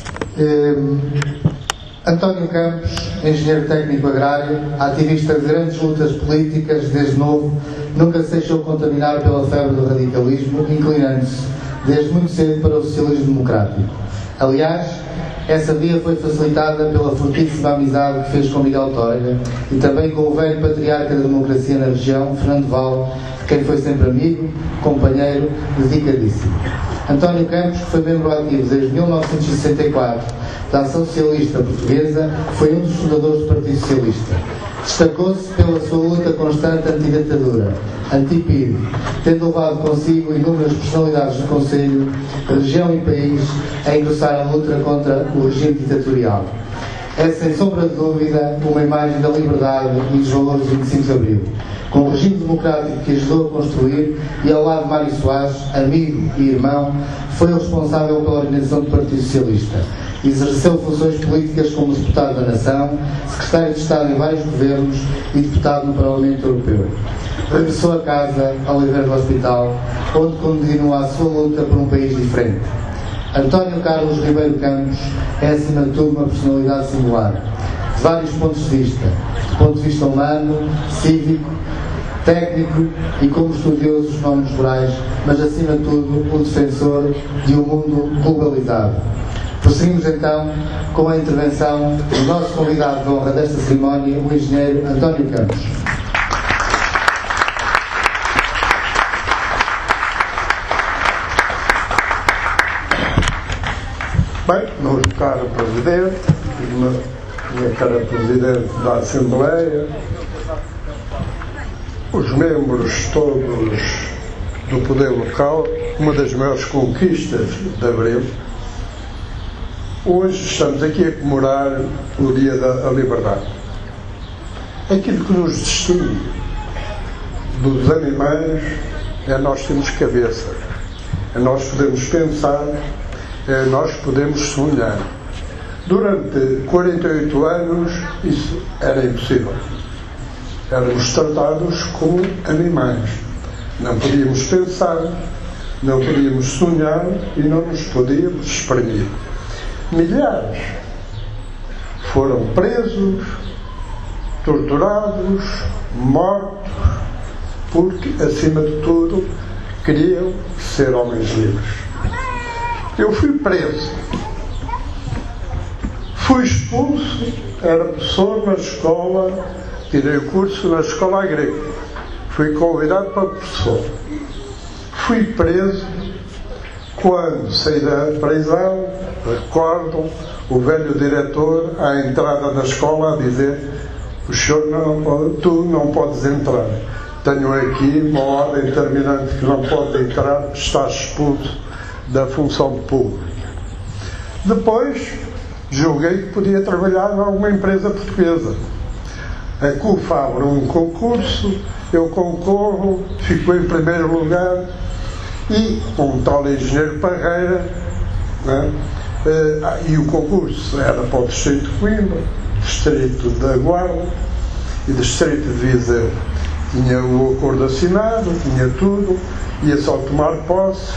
António Campos, engenheiro técnico agrário, ativista de grandes lutas políticas desde novo, nunca se deixou contaminar pela febre do radicalismo, inclinando-se desde muito cedo para o socialismo democrático. Aliás, essa via foi facilitada pela fortíssima amizade que fez com Miguel Torga e também com o velho patriarca da democracia na região, Fernando Val, de quem foi sempre amigo, companheiro, dedicadíssimo. António Campos, que foi membro ativo desde 1964 da Ação Socialista Portuguesa, foi um dos fundadores do Partido Socialista. Destacou-se pela sua luta constante anti-ditadura, anti-PIDE, tendo levado consigo inúmeras personalidades do Conselho, região e país a engrossar a luta contra o regime ditatorial. É, sem sombra de dúvida, uma imagem da liberdade e dos valores do 25 de Abril. Com o regime democrático que ajudou a construir e, ao lado de Mário Soares, amigo e irmão, foi o responsável pela organização do Partido Socialista. Exerceu funções políticas como deputado da Nação, secretário de Estado em vários governos e deputado no Parlamento Europeu. Regressou a casa, ao Oliveira do Hospital, onde continua a sua luta por um país diferente. António Carlos Ribeiro Campos é, acima de tudo, uma personalidade singular, de vários pontos de vista. Do ponto de vista humano, cívico, técnico e como estudioso dos fenómenos rurais, mas, acima de tudo, um defensor de um mundo globalizado. Prosseguimos então com a intervenção do nosso convidado de honra desta cerimónia, o engenheiro António Campos. Bem, meu caro Presidente, minha cara Presidente da Assembleia, os membros todos do poder local, uma das maiores conquistas de Abril. Hoje estamos aqui a comemorar o Dia da Liberdade. Aquilo que nos distingue dos animais é nós temos cabeça, é nós podemos pensar, é nós podemos sonhar. Durante 48 anos isso era impossível. Éramos tratados como animais. Não podíamos pensar, não podíamos sonhar e não nos podíamos exprimir. Milhares foram presos, torturados, mortos, porque, acima de tudo, queriam ser homens livres. Eu fui preso, fui expulso, era professor na escola, tirei o curso na escola agrícola, fui convidado para professor. Fui preso. Quando saí da prisão, recordo o velho diretor à entrada da escola a dizer: o senhor tu não podes entrar. Tenho aqui uma ordem terminante que não pode entrar, está expulso da função pública. Depois, julguei que podia trabalhar em alguma empresa portuguesa. A CUF abre um concurso, eu concorro, fico em primeiro lugar e um tal engenheiro Parreira, né? E o concurso era para o distrito de Coimbra, distrito da Guarda e distrito de Viseu. Tinha o acordo assinado, tinha tudo, ia só tomar posse.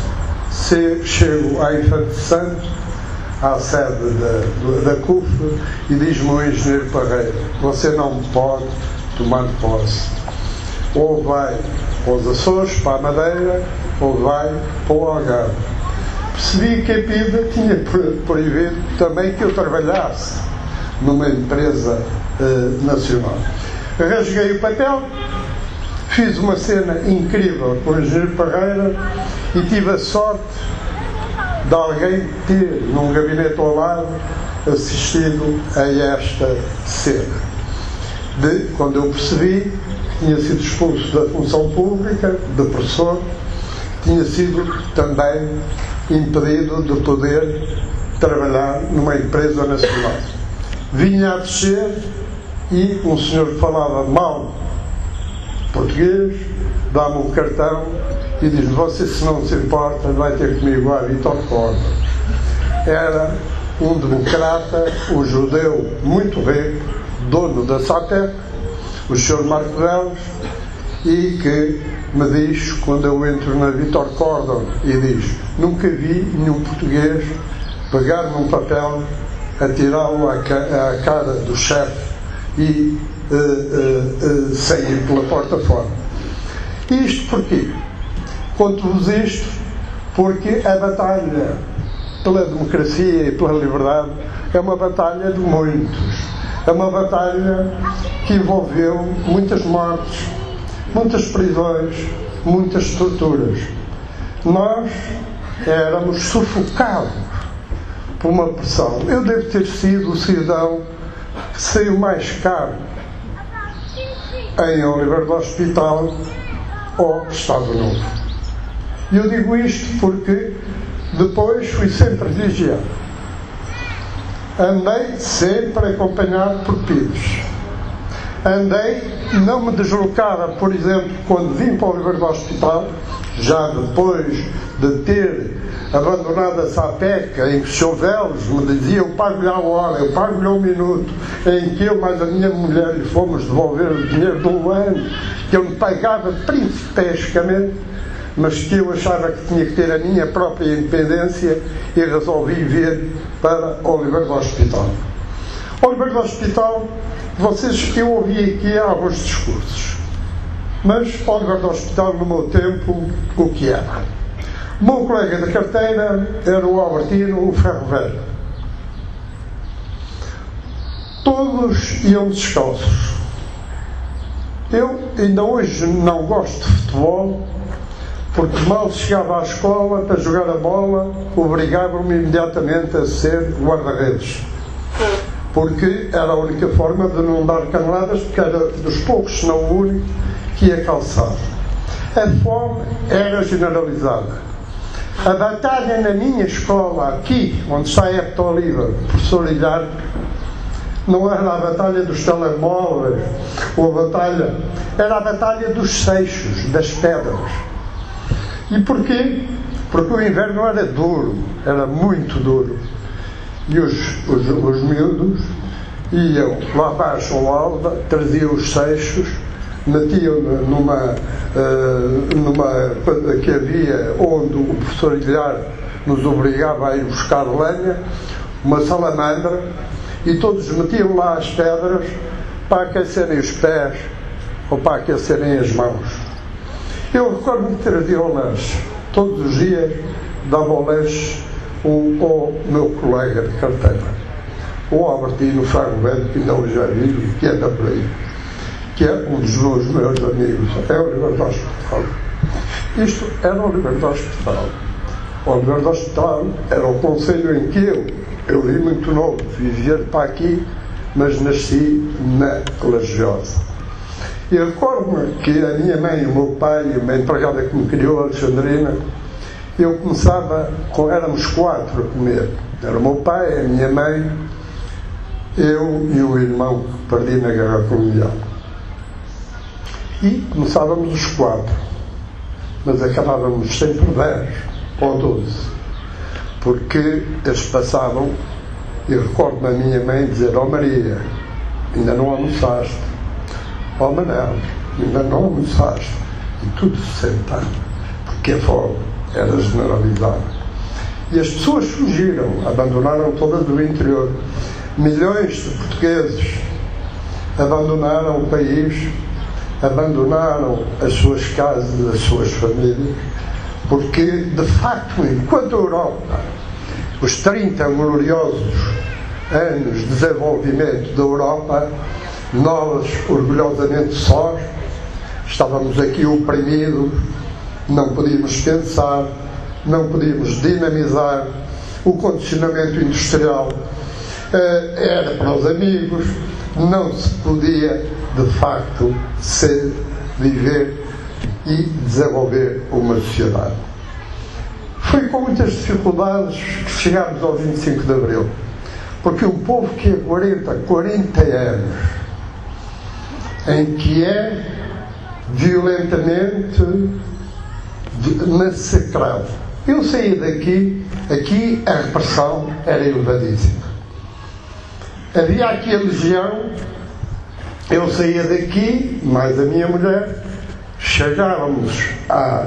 Chego à Infante Santo, à sede da CUF, e diz-me o engenheiro Parreira: você não pode tomar posse, ou vai para os Açores, para a Madeira, ou vai para o Algarve. Percebi que a PIDE tinha proibido também que eu trabalhasse numa empresa nacional. Rasguei o papel, fiz uma cena incrível com o engenheiro Parreira e tive a sorte de alguém ter, num gabinete ao lado, assistido a esta cena. Quando eu percebi que tinha sido expulso da função pública, de professor, tinha sido também impedido de poder trabalhar numa empresa nacional. Vinha a descer e um senhor que falava mal português dá-me um cartão e diz: você, se não se importa, vai ter comigo a Vítor Cordon. Era um democrata, um judeu muito rico, dono da SATEC, o Sr. Marco Deles, e que me diz, quando eu entro na Vítor Cordon, e diz: nunca vi nenhum português pegar num papel, atirá-lo à cara do chefe e sair pela porta fora. Isto porquê? Conto-vos isto porque a batalha pela democracia e pela liberdade é uma batalha de muitos. É uma batalha que envolveu muitas mortes, muitas prisões, muitas torturas. Nós éramos sufocados por uma pressão. Eu devo ter sido o cidadão que saiu mais caro em Oliveira do Hospital ou Estado Novo. E eu digo isto porque depois fui sempre vigiado. Andei sempre acompanhado por PIDES. Andei, não me deslocava, por exemplo, quando vim para o Oliveira do Hospital, já depois de ter abandonado a SAPEC, em que o Sr. Veles me dizia: eu pago-lhe a hora, eu pago-lhe um minuto, em que eu mais a minha mulher lhe fomos devolver o dinheiro de um ano, que eu me pagava principescamente, mas que eu achava que tinha que ter a minha própria independência, e resolvi vir para Oliveira do Hospital. Oliveira do Hospital, eu ouvi aqui alguns discursos, mas Oliveira do Hospital, no meu tempo, o que era? O meu colega de carteira era o Albertino, o Ferro Velho. Todos iam descalços. Eu ainda hoje não gosto de futebol, porque mal chegava à escola para jogar a bola, obrigavam-me imediatamente a ser guarda-redes, porque era a única forma de não dar caneladas, porque era dos poucos, se não o único, que ia calçado. A fome era generalizada. A batalha na minha escola, aqui, onde está a Hepto Oliva, professor Ilhardo, não era a batalha dos telemóveis, ou a batalha, era a batalha dos seixos, das pedras. E porquê? Porque o inverno era duro, era muito duro. E os miúdos iam lá abaixo ao alba, traziam os seixos, metiam numa que havia, onde o professor Guilherme nos obrigava a ir buscar lenha, uma salamandra, e todos metiam lá as pedras para aquecerem os pés ou para aquecerem as mãos. Eu recordo-me de ter de lanche. Todos os dias dava o lanche ao meu colega de carteira, o Albertino Ferro Velho, que ainda hoje é vivo, que anda por aí, que é um dos meus melhores amigos. É o Oliveira do Hospital. Isto era o Oliveira do Hospital. Oliveira do Hospital era o concelho em que eu vim muito novo, vivia para aqui, mas nasci na Lajeosa. E recordo-me que a minha mãe, o meu pai, uma empregada que me criou, a Alexandrina, eu começava, éramos 4 a comer. Era o meu pai, a minha mãe, eu e o irmão que perdi na Guerra Colonial. E começávamos os 4, mas acabávamos sempre 10 ou 12, porque eles passavam, e recordo-me a minha mãe dizer: ó Maria, ainda não almoçaste, ó Manel, ainda não almoçaste, e tudo se sentava, porque a fome era generalizada. E as pessoas fugiram, abandonaram todas o interior. Milhões de portugueses abandonaram o país, abandonaram as suas casas, as suas famílias, porque, de facto, enquanto a Europa, os 30 gloriosos anos de desenvolvimento da Europa, nós, orgulhosamente sós, estávamos aqui oprimidos, não podíamos pensar, não podíamos dinamizar, o condicionamento industrial era para os amigos, não se podia, de facto, viver e desenvolver uma sociedade. Foi com muitas dificuldades que chegámos ao 25 de Abril, porque um povo que há 40 anos, em que é violentamente massacrado. Eu saí daqui, aqui a repressão era elevadíssima. Havia aqui a legião, eu saía daqui, mais a minha mulher, chegávamos à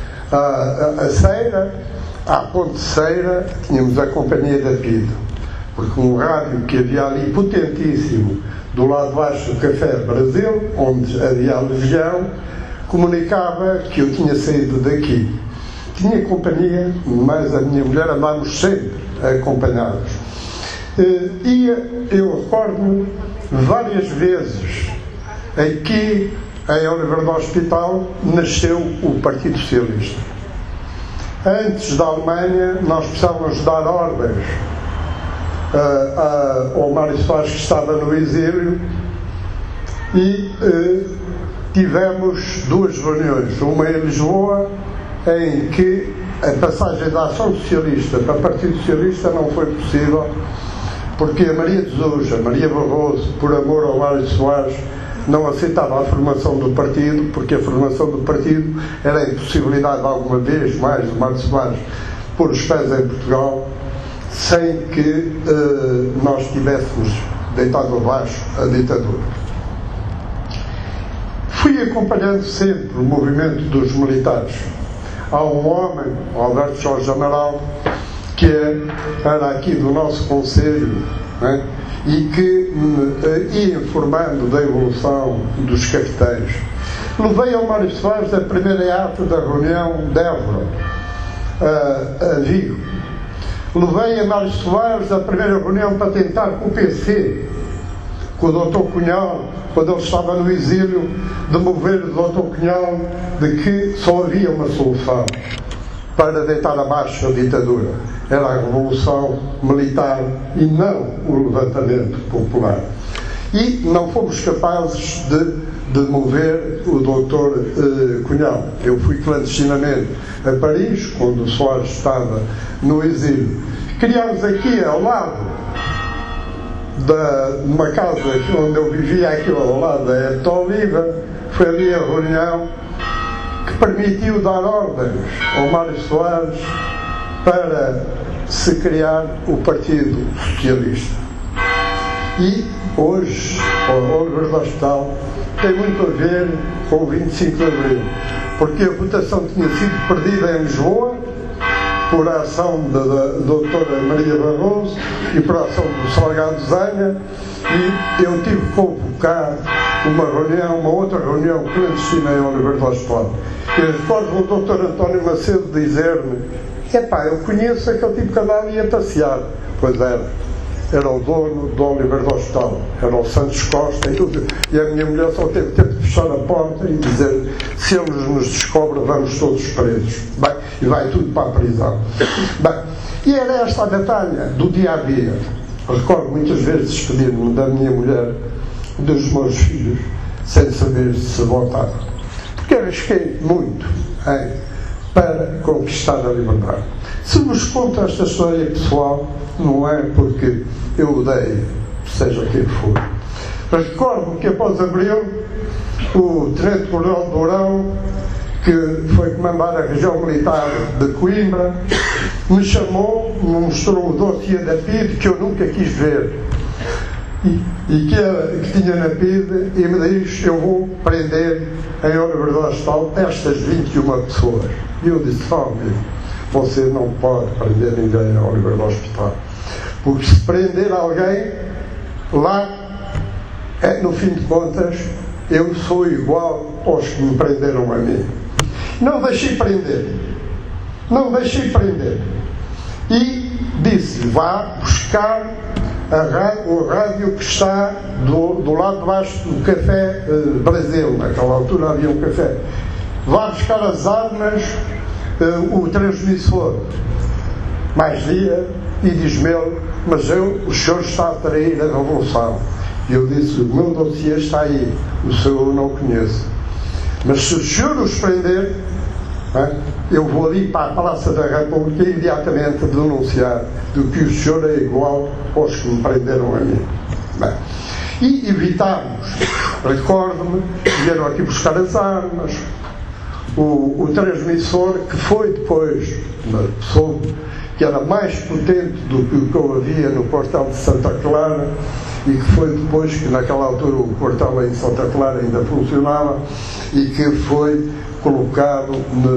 Ceira, à Ponte Ceira, tínhamos a companhia da Pido, porque um rádio que havia ali potentíssimo, do lado de baixo do Café Brasil, onde havia a legião, comunicava que eu tinha saído daqui. Tinha companhia, mas a minha mulher andámos sempre acompanhados. E eu recordo-me várias vezes aqui em Oliveira do Hospital nasceu o Partido Socialista. Antes da Alemanha nós precisávamos dar ordens ao Mário Soares, que estava no exílio, e tivemos 2 reuniões, uma em Lisboa, em que a passagem da Ação Socialista para o Partido Socialista não foi possível, porque a Maria de Sousa, Maria Barroso, por amor ao Mário Soares, não aceitava a formação do partido, porque a formação do partido era a impossibilidade de alguma vez mais do Mário Soares pôr os pés em Portugal, sem que nós tivéssemos deitado abaixo a ditadura. Fui acompanhando sempre o movimento dos militares. Há um homem, Alberto Jorge Amaral, que era aqui do nosso concelho, né, e que ia informando da evolução dos cafeteiros. Levei ao Mário Soares a primeira ata da reunião de Évora, a Vigo. Levei a Mário Soares a primeira reunião para tentar com o PC, com o Dr. Cunhal, quando ele estava no exílio, de mover o Dr. Cunhal de que só havia uma solução para deitar abaixo a ditadura. Era a revolução militar e não o levantamento popular. E não fomos capazes de mover o Dr. Cunhal. Eu fui clandestinamente a Paris, quando o Soares estava no exílio. Criámos aqui ao lado de uma casa onde eu vivia, aqui ao lado da Eta Oliva, foi ali a reunião que permitiu dar ordens ao Mário Soares para se criar o Partido Socialista. E hoje o Oliveira do Hospital tem muito a ver com o 25 de Abril, porque a votação tinha sido perdida em Lisboa por a ação da doutora Maria Barroso e por a ação do Salgado Zanha, e eu tive que convocar uma outra reunião clandestina em Oliveira do Hospital. Eu recordo o doutor António Macedo dizer-me: epá, eu conheço aquele tipo que andava e ia passear. Pois era. era o dono do Oliver do Hospital, era o Santos Costa, e a minha mulher só teve de fechar a porta e dizer: se eles nos descobrem, vamos todos presos. Bem, e vai tudo para a prisão. Bem, e era esta a batalha do dia a dia. Recordo muitas vezes despedir-me da minha mulher, dos meus filhos, sem saber se voltava. Porque arrisquei muito para conquistar a liberdade. Se vos conto esta história pessoal, não é porque eu odeio, seja quem for. Mas recordo que após abril, o Tenente-Coronel Dourão, que foi comandar a região militar de Coimbra, me chamou, me mostrou o dossiê da PIDE que eu nunca quis ver e que tinha na PIDE, e me diz: eu vou prender em Oliver do Hospital estas 21 pessoas. E eu disse: você não pode prender ninguém em Oliver do Hospital, porque se prender alguém lá, no fim de contas, eu sou igual aos que me prenderam a mim. Não deixei prender. E disse: vá buscar o rádio que está do lado de baixo do Café Brasil. Naquela altura havia um café. Vá buscar as armas, o transmissor. Mais dia, e diz-me ele: mas o senhor está a trair a revolução. E eu disse: o meu dossiê está aí, o senhor eu não conheço. Mas se o senhor os prender, eu vou ali para a Praça da República imediatamente denunciar do que o senhor é igual aos que me prenderam a mim. Bem, e evitámos, recordo-me, vieram aqui buscar as armas, o transmissor, que foi depois, soube que era mais potente do que o que eu havia no quartel de Santa Clara, e que foi depois que naquela altura o quartel em Santa Clara ainda funcionava, e que foi colocado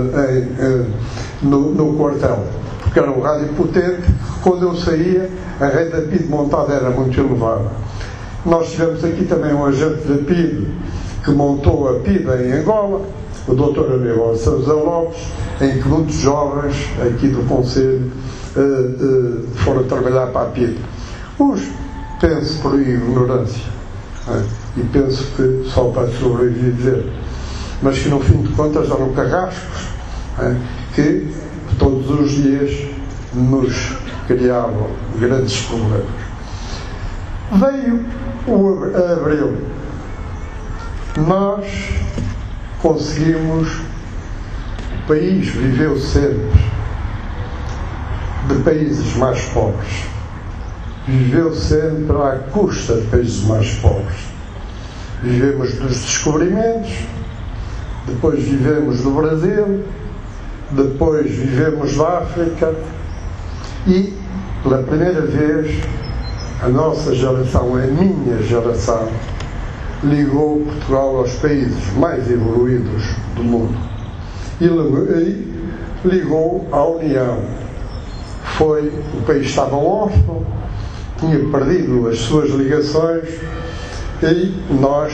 no quartel, porque era um rádio potente. Quando eu saía, a rede da PIDE montada era muito elevada. Nós tivemos aqui também um agente da PIDE que montou a PIDE em Angola, o Dr. Aníbal Sousa Lopes, em que muitos jovens aqui do Conselho foram trabalhar para a PIDE. Uns, penso por ignorância, e penso que só para sobreviver, mas que no fim de contas eram carrascos que todos os dias nos criavam grandes problemas. Veio o abril, nós conseguimos, o país viveu sempre de países mais pobres, viveu sempre à custa de países mais pobres. Vivemos dos descobrimentos, depois vivemos do Brasil, depois vivemos da África, e pela primeira vez a nossa geração, a minha geração, ligou Portugal aos países mais evoluídos do mundo e ligou à União. O país estava órfão, tinha perdido as suas ligações, e nós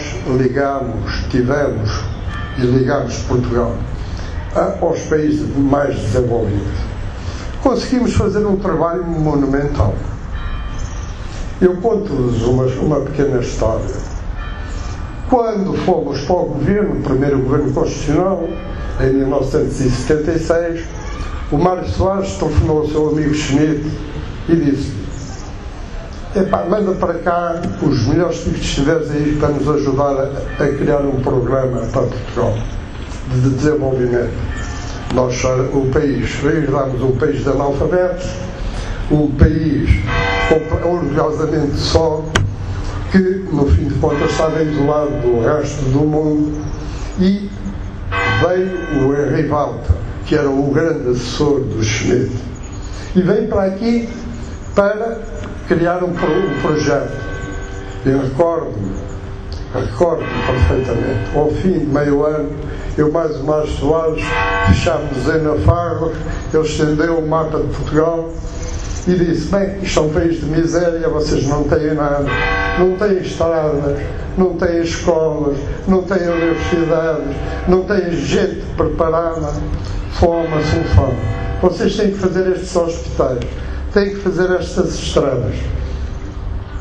ligamos Portugal aos países mais desenvolvidos. Conseguimos fazer um trabalho monumental. Eu conto-vos uma pequena história. Quando fomos para o governo, o primeiro governo constitucional, em 1976, o Mário Soares telefonou ao seu amigo Schmidt e disse: manda para cá os melhores tipos que estiveres aí para nos ajudar a criar um programa para Portugal de desenvolvimento. Nós, o país, herdámos um país de analfabetos, um país orgulhosamente só, que no fim de contas estava isolado do resto do mundo, e veio o Henri Walter, que era o grande assessor do Schmidt, e veio para aqui para criar um projeto. Eu recordo-me perfeitamente. Ao fim de meio ano, eu mais o Mário Soares fechámos em Nafarros, ele estendeu o mapa de Portugal e disse: bem, isto é um país de miséria, vocês não têm nada, não têm estradas, não têm escolas, não têm universidades, não têm gente preparada. Só há uma solução: vocês têm que fazer estes hospitais, têm que fazer estas estradas.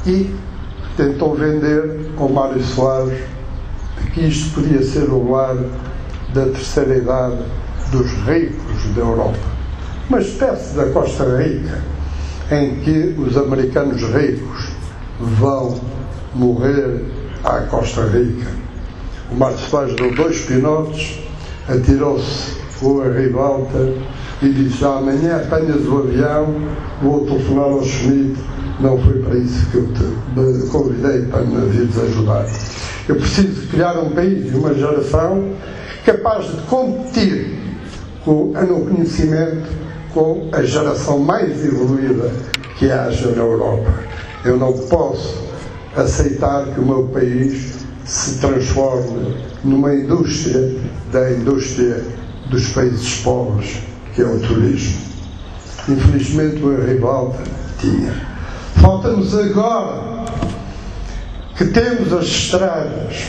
e tentou vender ao Mário Soares que isto podia ser o lar da terceira idade dos ricos da Europa, uma espécie da Costa Rica em que os americanos ricos vão morrer à Costa Rica. O Mário Soares deu 2 pinotes, atirou-se com a ribalta e disse: amanhã apanhas o avião, vou telefonar ao Schmidt, não foi para isso que eu te convidei para me vires ajudar. Eu preciso criar um país e uma geração capaz de competir no conhecimento com a geração mais evoluída que haja na Europa. Eu não posso aceitar que o meu país se transforme numa indústria da indústria dos países pobres, que é o turismo. Infelizmente o Ribalta tinha. Falta-nos agora que temos as estradas.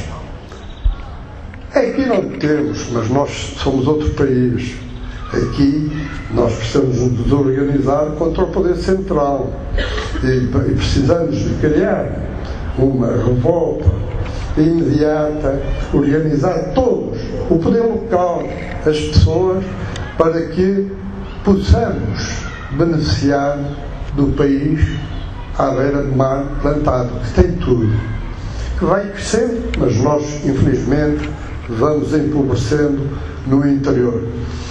Aqui não temos, mas nós somos outro país. Aqui nós precisamos nos organizar contra o poder central e precisamos de criar uma revolta imediata, organizar todos, o poder local, as pessoas, para que possamos beneficiar do país à beira do mar plantado, que tem tudo, que vai crescendo, mas nós, infelizmente, vamos empobrecendo no interior.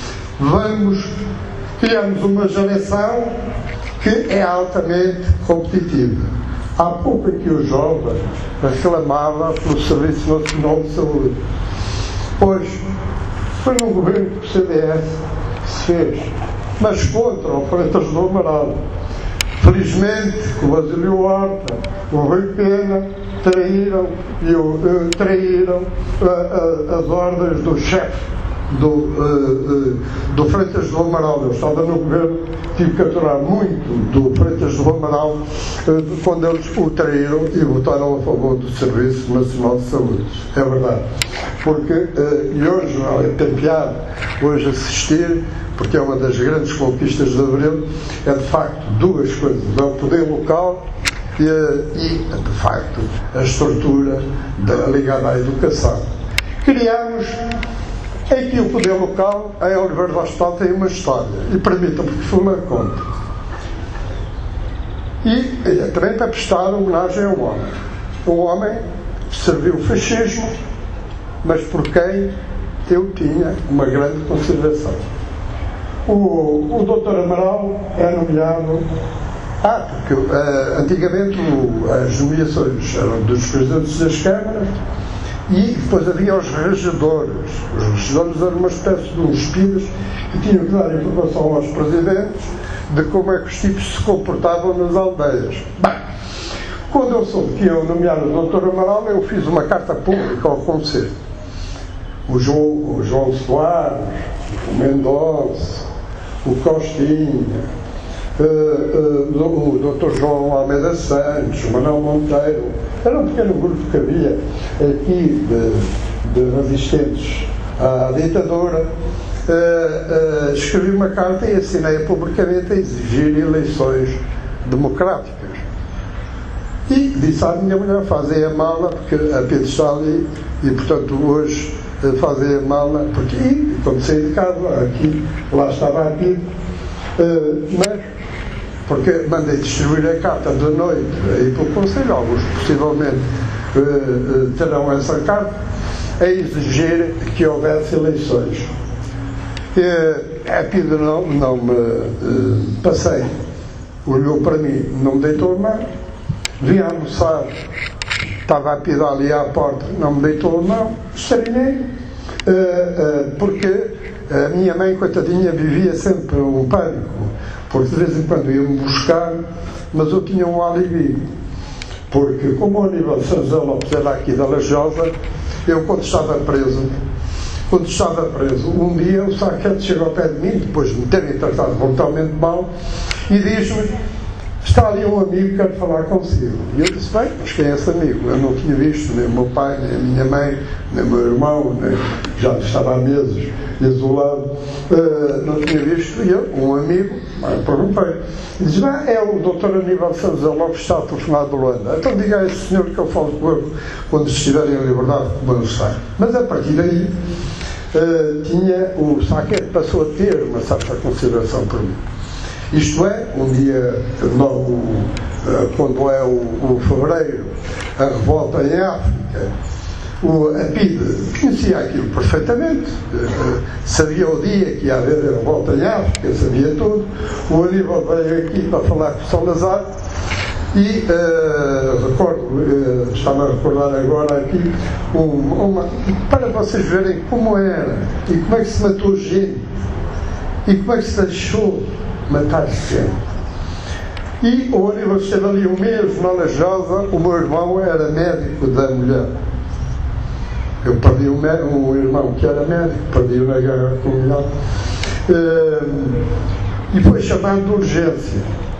Criamos uma geração que é altamente competitiva. Há pouco aqui o jovem reclamava pelo Serviço Nacional de Saúde. Pois, foi num governo do CDS que se fez, mas contra o Freitas do Amaral. Felizmente, o Basílio Horta, o Rui Pena traíram as ordens do chefe do Freitas do Amaral. Eu estava no governo, tive que aturar muito do Freitas do Amaral quando eles o traíram e votaram a favor do Serviço Nacional de Saúde. É verdade. Porque, e hoje não é ter piada, hoje assistir, porque é uma das grandes conquistas de Abril, é de facto 2 coisas: é o poder local e de facto a estrutura ligada à educação. Criamos aqui o poder local. Em Oliveira do Hospital tem uma história, e permitam-me que filme a conta, e também para prestar homenagem ao homem. O homem serviu o fascismo, mas por quem eu tinha uma grande consideração. O Dr. Amaral é nomeado, porque antigamente as nomeações eram dos presidentes das câmaras, e depois havia os regedores. Os regedores eram uma espécie de uns espias que tinham que dar informação aos presidentes de como é que os tipos se comportavam nas aldeias. Bem, quando eu soube que iam nomear o Dr. Amaral, eu fiz uma carta pública ao Conselho. O João Soares, o Mendonça, o Costinha, o Dr. João Almeida Santos, o Manuel Monteiro. Era um pequeno grupo que havia aqui de resistentes à ditadura. Escrevi uma carta e assinei publicamente a exigir eleições democráticas. E disse à minha mulher: fazem a mala, porque a Pedro está ali, e portanto hoje fazem a mala, porque, e quando saí de casa, aqui, lá estava a Pedro, mas porque mandei distribuir a carta de noite aí pelo Conselho, alguns possivelmente terão essa carta, a exigir que houvesse eleições. A Pedro não me passei, olhou para mim, não me deitou a mão. Vim almoçar, estava a Pedro ali à porta, não me deitou a mão. Estranhei, porque a minha mãe, coitadinha, vivia sempre um pânico, porque de vez em quando ia-me buscar, mas eu tinha um alibi, porque como o Aníbal Sanzé Lopes era aqui da Lajosa, eu quando estava preso, um dia o Saquete chegou ao pé de mim, depois de me terem tratado brutalmente mal, e diz-me está ali um amigo que quer falar consigo. E eu disse, bem, mas quem é esse amigo? Eu não tinha visto nem o meu pai, nem a minha mãe, nem o meu irmão, nem... já estava há meses isolado, não tinha visto. E eu, um amigo, perguntei. E diz, é o Dr. Aníbal Santos Lopes, está a telefonar de Luanda. Então diga a esse senhor que eu falo com ele quando estiverem em liberdade, como eu sei. Mas a partir daí, o Saquete passou a ter uma certa consideração por mim. Isto é, um dia, logo, quando é o fevereiro, a revolta em África, a PIDE conhecia aquilo perfeitamente, sabia o dia que ia haver a revolta em África, sabia tudo. O Aníbal veio aqui para falar com o Salazar e recordo, estava a recordar agora aqui, para vocês verem como era e como é que se matou gente e como é que se deixou matar gente. E o Aníbal esteve ali um mês na Lajosa. O meu irmão era médico da mulher. Eu perdi um irmão que era médico, perdi-o na guerra colonial, e foi chamado de urgência.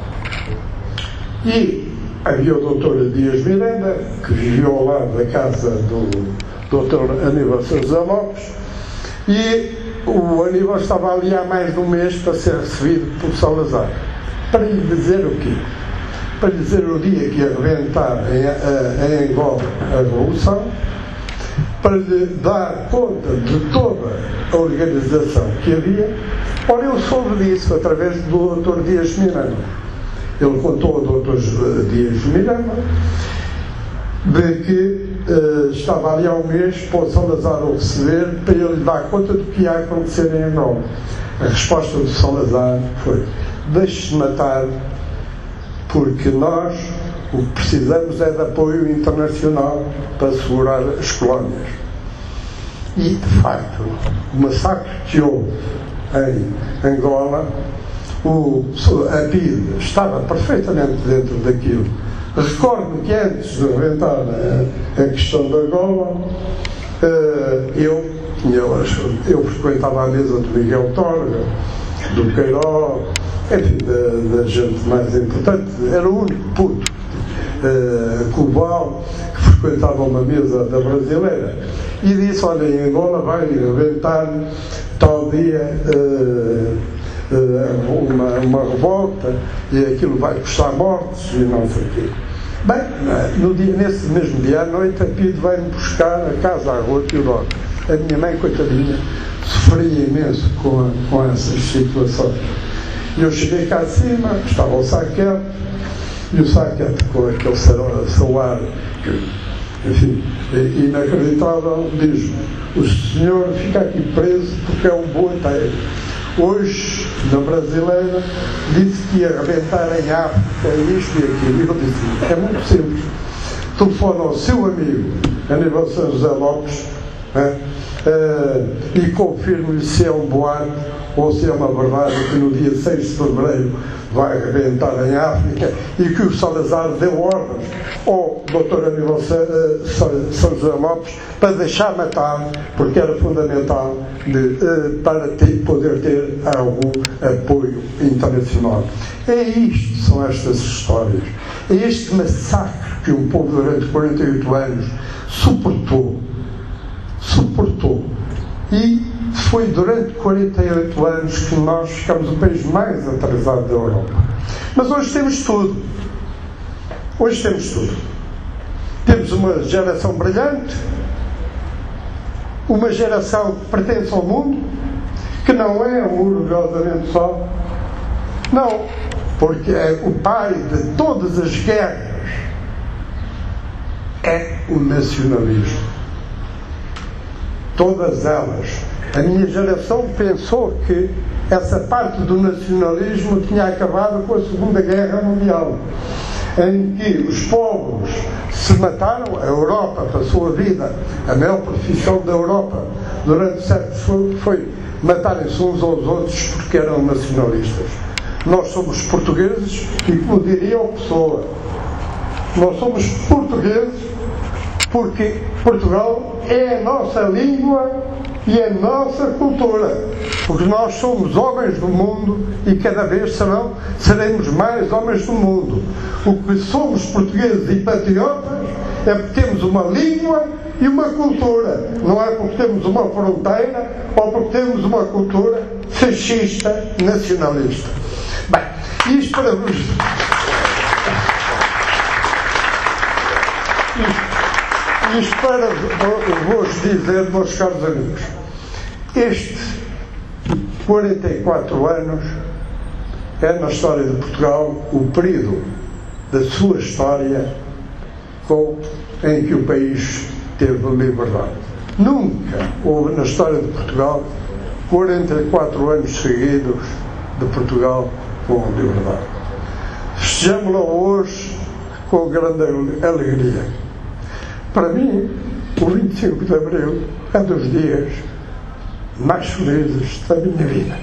E havia o Dr. Dias Miranda, que vivia ao lado da casa do Dr. Aníbal Santos Lopes, e o Aníbal estava ali há mais de um mês para ser recebido por Salazar. Para lhe dizer o quê? Para lhe dizer o dia que ia arrebentar em Angola a Revolução, para lhe dar conta de toda a organização que havia. Ora, eu soube disso através do Dr. Dias Miranda. Ele contou ao Dr. Dias Miranda de que estava ali há um mês para o Salazar o receber, para ele dar conta do que ia acontecer em Angola. A resposta do Salazar foi: deixe-se matar, porque nós o que precisamos é de apoio internacional para segurar as colónias. E, de facto, o massacre que houve em Angola, a PIDE estava perfeitamente dentro daquilo. Recordo que antes de arrebentar a questão da Angola, eu frequentava a mesa do Miguel Torga, do Queiró, enfim, da gente mais importante. Era o único puto cubal que frequentava uma mesa da brasileira, e disse: olha, em Angola vai arrebentar tal dia uma revolta e aquilo vai custar mortes e não sei o quê. Bem, nesse mesmo dia à noite, a PIDE vai-me buscar a casa à Rua Teodoro. A minha mãe, coitadinha, sofria imenso com essas situações. Eu cheguei cá acima, estava o Saquete, e o Saquete, com aquele salário, enfim, inacreditável, diz-me: o senhor fica aqui preso porque é um boateiro. Hoje, na brasileira, disse que ia arrebentar em África, isto e aquilo. E eu disse: é muito simples. Telefona ao seu amigo Aníbal Santos Lopes, e confirme-lhe se é um boato ou se é uma verdade que no dia 6 de fevereiro vai arrebentar em África, e que o Salazar deu ordens ao Dr. Aníbal Santos Lopes para deixar matar, porque era fundamental para poder ter algum apoio internacional. É isto, são estas histórias. É este massacre que um povo durante 48 anos suportou. E foi durante 48 anos que nós ficamos o país mais atrasado da Europa. Mas hoje temos tudo. Temos uma geração brilhante, uma geração que pertence ao mundo, que não é orgulhosamente só. Não, porque é o pai de todas as guerras. É o nacionalismo. Todas elas. A minha geração pensou que essa parte do nacionalismo tinha acabado com a Segunda Guerra Mundial, em que os povos se mataram. A Europa passou a vida, a maior profissão da Europa durante séculos foi matarem-se uns aos outros porque eram nacionalistas. Nós somos portugueses e, como diria o Pessoa, nós somos portugueses porque Portugal é a nossa língua e a nossa cultura, porque nós somos homens do mundo e cada vez seremos mais homens do mundo. O que somos portugueses e patriotas é porque temos uma língua e uma cultura, não é porque temos uma fronteira ou porque temos uma cultura fascista, nacionalista. Bem, isto para vos... Isto para vos dizer, meus caros amigos, estes 44 anos é na história de Portugal o período da sua história em que o país teve liberdade. Nunca houve na história de Portugal 44 anos seguidos de Portugal com liberdade. Festejamos-la hoje com grande alegria. Para mim, o 25 de Abril é dos dias mais felizes da minha vida.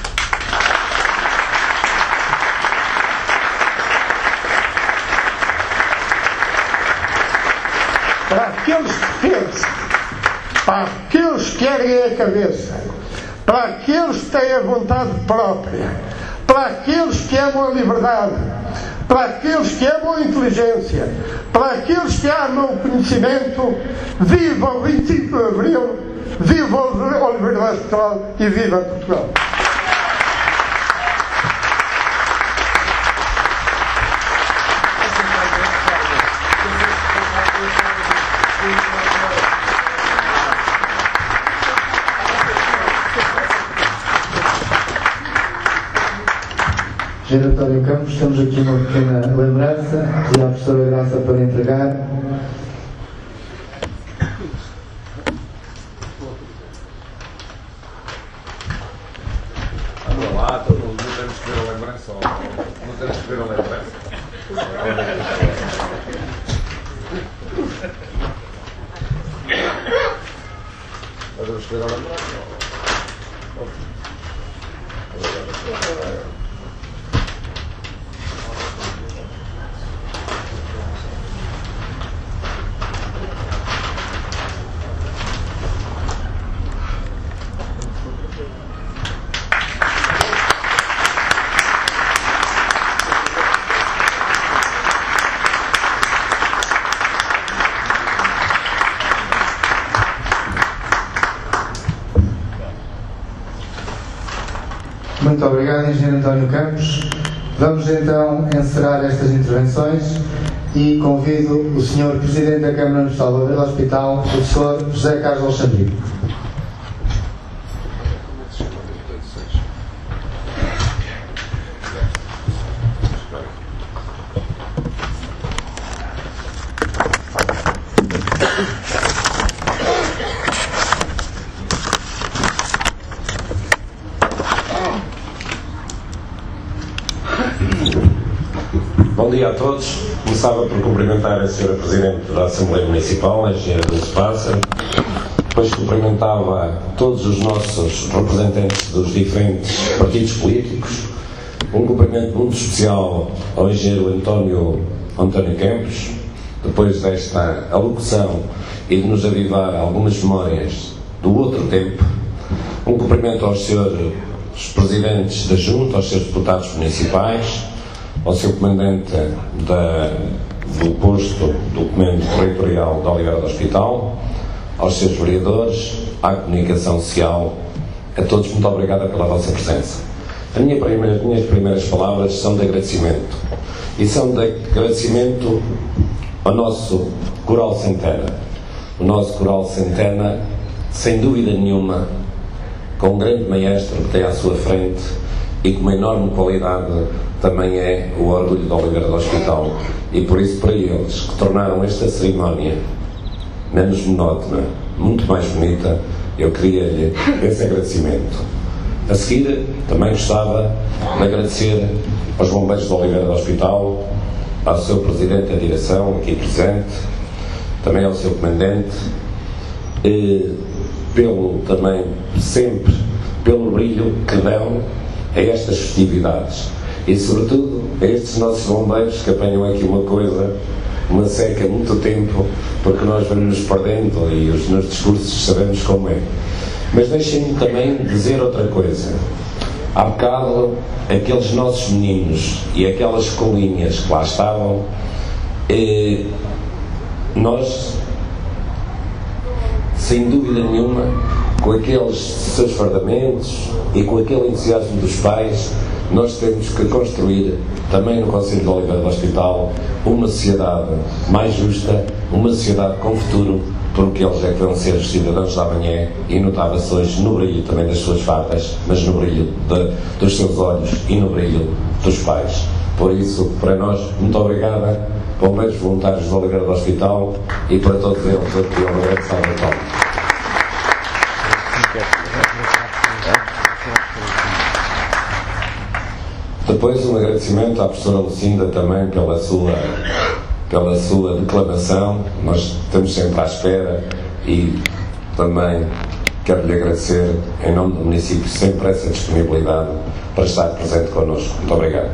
Para aqueles que pensam, para aqueles que erguem a cabeça, para aqueles que têm a vontade própria, para aqueles que amam a liberdade, para aqueles que amam a inteligência, para aqueles que amam o conhecimento, viva o 25 de Abril, viva a liberdade total e viva Portugal! Engenheiro António Campos, temos aqui uma pequena lembrança e a professora Graça para entregar. Vamos lá, não temos que ver a lembrança. Não temos que ver a lembrança. Podemos ver a lembrança. Muito obrigado, Engenheiro António Campos. Vamos então encerrar estas intervenções e convido o Sr. Presidente da Câmara Municipal do Hospital, o professor José Carlos Alexandrino. Bom dia a todos. Começava por cumprimentar a Sra. Presidente da Assembleia Municipal, a Engenheira Dulce Pássaro. Depois cumprimentava todos os nossos representantes dos diferentes partidos políticos. Um cumprimento muito especial ao Engenheiro António Campos, depois desta alocução e de nos avivar algumas memórias do outro tempo. Um cumprimento aos Srs. Presidentes da Junta, aos Srs. Deputados Municipais, ao Sr. Comandante do posto do Comando Territorial da Oliveira do Hospital, aos Srs. Vereadores, à Comunicação Social, a todos muito obrigado pela vossa presença. As minhas primeiras palavras são de agradecimento, e são de agradecimento ao nosso Coral Centena. O nosso Coral Centena, sem dúvida nenhuma, com um grande maestro que tem à sua frente e com uma enorme qualidade, também é o orgulho da Oliveira do Hospital, e por isso para eles que tornaram esta cerimónia menos monótona, muito mais bonita, eu queria-lhe esse agradecimento. A seguir, também gostava de agradecer aos bombeiros da Oliveira do Hospital, ao seu Presidente da Direção, aqui presente, também ao seu Comandante, também sempre pelo brilho que dão a estas festividades. E sobretudo a estes nossos bombeiros que apanham aqui uma seca há muito tempo, porque nós vamos nos perdendo e os nossos discursos sabemos como é. Mas deixem-me também dizer outra coisa. Há bocado, aqueles nossos meninos e aquelas colinhas que lá estavam, nós, sem dúvida nenhuma, com aqueles seus fardamentos e com aquele entusiasmo dos pais, nós temos que construir também no Conselho de Oliveira do Hospital uma sociedade mais justa, uma sociedade com futuro, porque eles é que vão ser os cidadãos da manhã, e notava-se hoje no brilho também das suas fardas, mas no brilho dos seus olhos e no brilho dos pais. Por isso, para nós, muito obrigada, bombeiros voluntários de Oliveira do Hospital, e para todos eles aqui uma grande salva de palmas. Depois um agradecimento à professora Lucinda também pela sua declamação. Nós estamos sempre à espera, e também quero-lhe agradecer em nome do município sempre essa disponibilidade para estar presente connosco. Muito obrigado.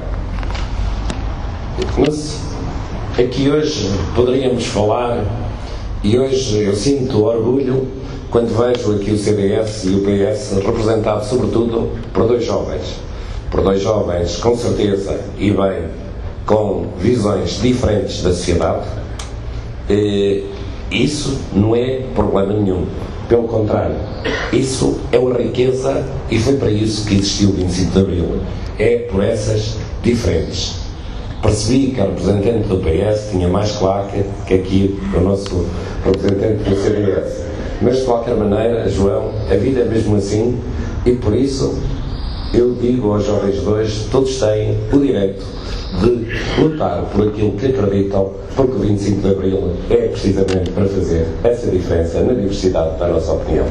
Mas aqui hoje poderíamos falar, e hoje eu sinto orgulho quando vejo aqui o CDS e o PS representados sobretudo por dois jovens com certeza e bem, com visões diferentes da sociedade. Isso não é problema nenhum, pelo contrário, isso é uma riqueza, e foi para isso que existiu o 25 de Abril, é por essas diferentes. Percebi que a representante do PS tinha mais claque que aqui o nosso representante do CDS, mas de qualquer maneira, João, a vida é mesmo assim, e por isso eu digo aos jovens de hoje, todos têm o direito de lutar por aquilo que acreditam, porque o 25 de Abril é precisamente para fazer essa diferença na diversidade da nossa opinião.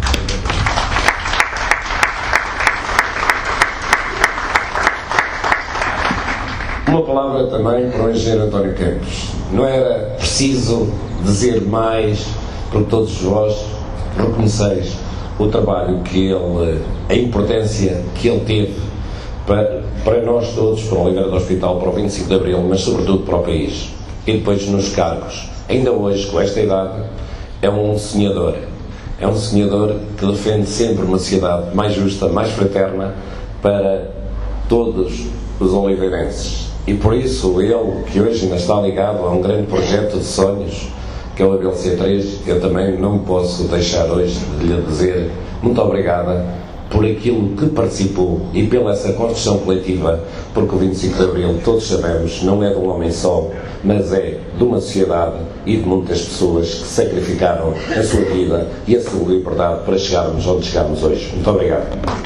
Uma palavra também para o engenheiro António Campos. Não era preciso dizer mais, porque todos vós reconheceis o trabalho que ele, a importância que ele teve para nós todos, para o Oliveira do Hospital, para o 25 de Abril, mas sobretudo para o país. E depois nos cargos. Ainda hoje, com esta idade, é um sonhador. É um sonhador que defende sempre uma sociedade mais justa, mais fraterna para todos os oliveirenses. E por isso, ele, que hoje ainda está ligado a um grande projeto de sonhos, que é o ABLC3, eu também não posso deixar hoje de lhe dizer muito obrigada por aquilo que participou e pela essa construção coletiva, porque o 25 de Abril, todos sabemos, não é de um homem só, mas é de uma sociedade e de muitas pessoas que sacrificaram a sua vida e a sua liberdade para chegarmos onde chegamos hoje. Muito obrigado.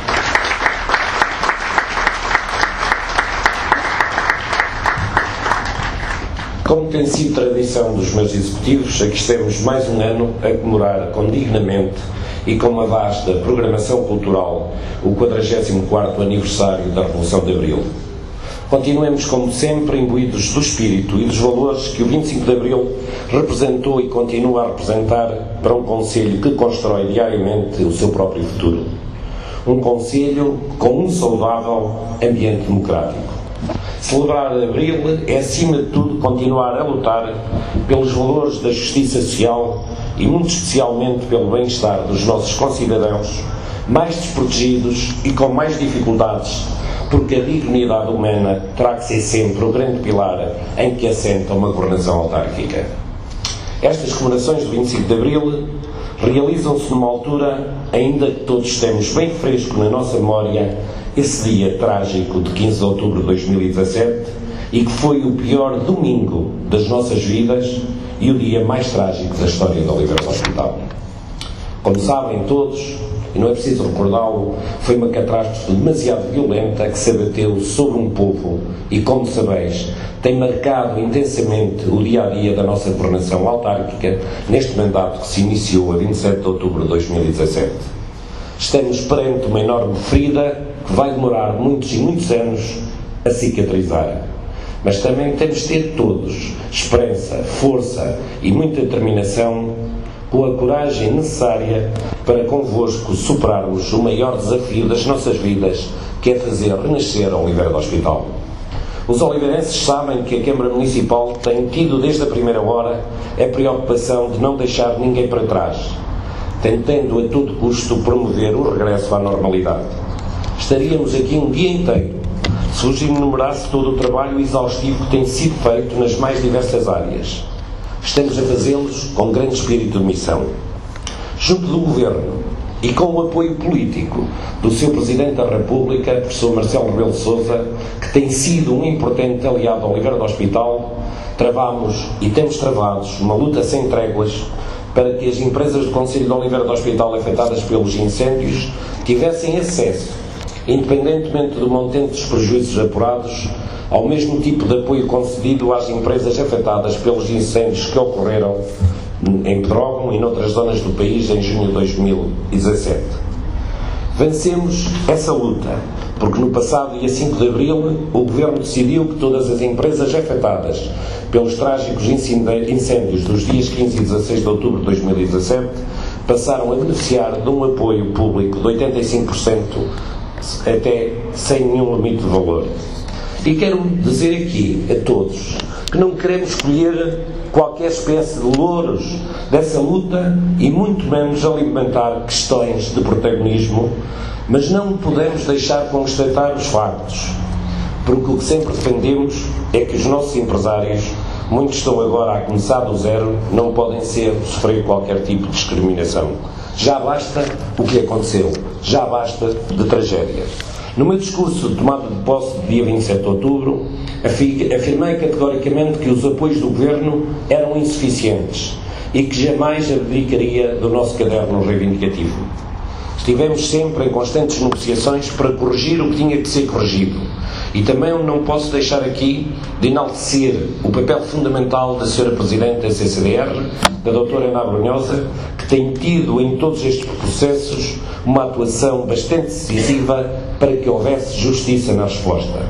Como tem sido tradição dos meus executivos, aqui estamos mais um ano a comemorar dignamente e com uma vasta programação cultural o 44º aniversário da Revolução de Abril. Continuemos, como sempre, imbuídos do espírito e dos valores que o 25 de Abril representou e continua a representar para um concelho que constrói diariamente o seu próprio futuro. Um concelho com um saudável ambiente democrático. Celebrar Abril é, acima de tudo, continuar a lutar pelos valores da justiça social e, muito especialmente, pelo bem-estar dos nossos concidadãos mais desprotegidos e com mais dificuldades, porque a dignidade humana terá que ser sempre o grande pilar em que assenta uma governação autárquica. Estas comemorações do 25 de Abril realizam-se numa altura, ainda que todos temos bem fresco na nossa memória, esse dia trágico de 15 de outubro de 2017, e que foi o pior domingo das nossas vidas e o dia mais trágico da história da Oliveira do Hospital. Como sabem todos, e não é preciso recordá-lo, foi uma catástrofe demasiado violenta que se abateu sobre um povo e, como sabeis, tem marcado intensamente o dia-a-dia da nossa governação autárquica neste mandato que se iniciou a 27 de outubro de 2017. Estamos perante uma enorme ferida que vai demorar muitos e muitos anos a cicatrizar. Mas também temos de ter todos esperança, força e muita determinação, com a coragem necessária para convosco superarmos o maior desafio das nossas vidas, que é fazer renascer a Oliveira do Hospital. Os oliveirenses sabem que a Câmara Municipal tem tido desde a primeira hora a preocupação de não deixar ninguém para trás, tentando a todo custo promover o regresso à normalidade. Estaríamos aqui um dia inteiro se vos enumerasse todo o trabalho exaustivo que tem sido feito nas mais diversas áreas. Estamos a fazê-los com grande espírito de missão. Junto do Governo e com o apoio político do Sr. Presidente da República, professor Marcelo Rebelo de Sousa, que tem sido um importante aliado ao Oliveira do Hospital, travamos e temos travados uma luta sem tréguas para que as empresas do Conselho de Oliveira do Hospital afetadas pelos incêndios tivessem acesso, independentemente do montante dos prejuízos apurados, ao mesmo tipo de apoio concedido às empresas afetadas pelos incêndios que ocorreram em Pedrógão e noutras zonas do país em junho de 2017. Vencemos essa luta, porque no passado dia 5 de abril o Governo decidiu que todas as empresas afetadas pelos trágicos incêndios dos dias 15 e 16 de outubro de 2017 passaram a beneficiar de um apoio público de 85% até sem nenhum limite de valor. E quero dizer aqui a todos que não queremos escolher qualquer espécie de louros dessa luta e muito menos alimentar questões de protagonismo, mas não podemos deixar de constatar os factos, porque o que sempre defendemos é que os nossos empresários, muitos estão agora a começar do zero, não podem sofrer qualquer tipo de discriminação. Já basta o que aconteceu, já basta de tragédia. No meu discurso de tomada de posse de dia 27 de outubro, afirmei categoricamente que os apoios do Governo eram insuficientes e que jamais abdicaria do nosso caderno reivindicativo. Estivemos sempre em constantes negociações para corrigir o que tinha que ser corrigido. E também não posso deixar aqui de enaltecer o papel fundamental da Sra. Presidente da CCDR, da Dra. Ana Brunhosa, que tem tido em todos estes processos uma atuação bastante decisiva para que houvesse justiça na resposta.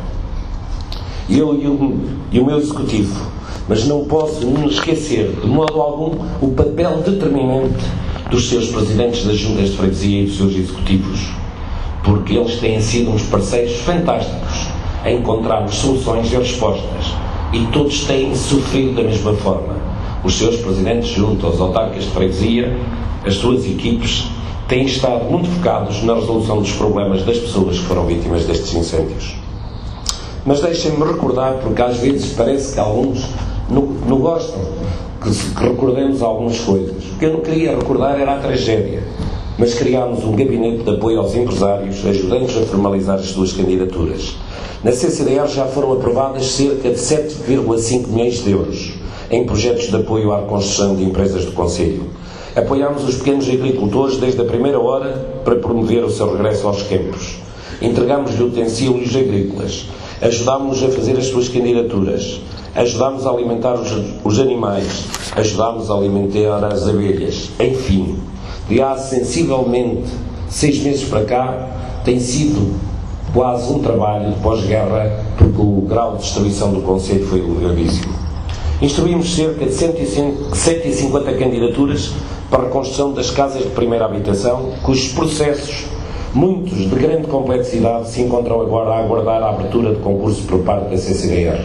Eu e o meu Executivo, mas não posso me esquecer de modo algum o papel determinante dos seus Presidentes das Juntas de Freguesia e dos seus Executivos, porque eles têm sido uns parceiros fantásticos a encontrarmos soluções e respostas, e todos têm sofrido da mesma forma. Os seus Presidentes junto aos autarcas de freguesia, as suas equipes, têm estado muito focados na resolução dos problemas das pessoas que foram vítimas destes incêndios. Mas deixem-me recordar, porque às vezes parece que alguns não gostam que recordemos algumas coisas. O que eu não queria recordar era a tragédia, mas criámos um gabinete de apoio aos empresários, ajudando-os a formalizar as suas candidaturas. Na CCDR já foram aprovadas cerca de 7,5 milhões de euros em projetos de apoio à reconstrução de empresas do Conselho. Apoiámos os pequenos agricultores desde a primeira hora para promover o seu regresso aos campos. Entregámos-lhe utensílios agrícolas, ajudámos-nos a fazer as suas candidaturas, ajudámos a alimentar os animais, ajudámos a alimentar as abelhas. Enfim, de há sensivelmente 6 meses para cá, tem sido quase um trabalho de pós-guerra, porque o grau de destruição do Conselho foi elevadíssimo. Instruímos cerca de 150 candidaturas para a reconstrução das casas de primeira habitação, cujos processos, muitos de grande complexidade, se encontram agora a aguardar a abertura de concurso por parte da CCDR.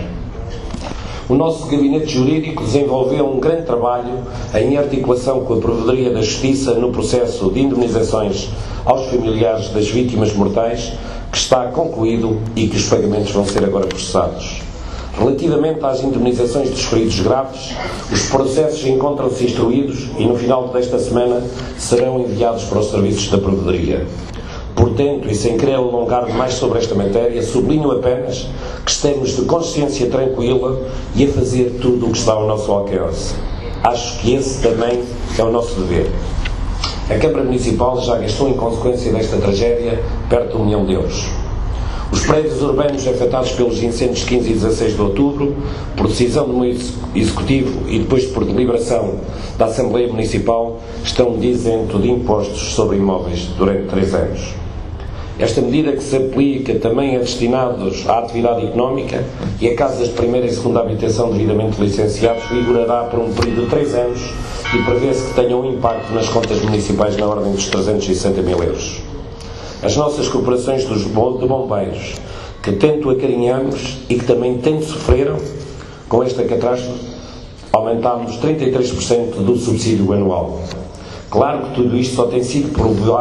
O nosso gabinete jurídico desenvolveu um grande trabalho em articulação com a Provedoria da Justiça no processo de indemnizações aos familiares das vítimas mortais, que está concluído e que os pagamentos vão ser agora processados. Relativamente às indemnizações dos feridos graves, os processos encontram-se instruídos e no final desta semana serão enviados para os serviços da Provedoria. Portanto, e sem querer alongar mais sobre esta matéria, sublinho apenas que estamos de consciência tranquila e a fazer tudo o que está ao nosso alcance. Acho que esse também é o nosso dever. A Câmara Municipal já gastou, em consequência desta tragédia, perto de 1 milhão de euros. Os prédios urbanos afetados pelos incêndios de 15 e 16 de outubro, por decisão do meu Executivo e depois por deliberação da Assembleia Municipal, estão isentos de impostos sobre imóveis durante 3 anos. Esta medida, que se aplica também a destinados à atividade económica e a casas de primeira e segunda habitação devidamente licenciados, vigorará por um período de 3 anos e prevê-se que tenha um impacto nas contas municipais na ordem dos 360 mil euros. As nossas corporações de bombeiros, que tanto acarinhamos e que também tanto sofreram com esta catástrofe, aumentámos 33% do subsídio anual. Claro que tudo isto só tem sido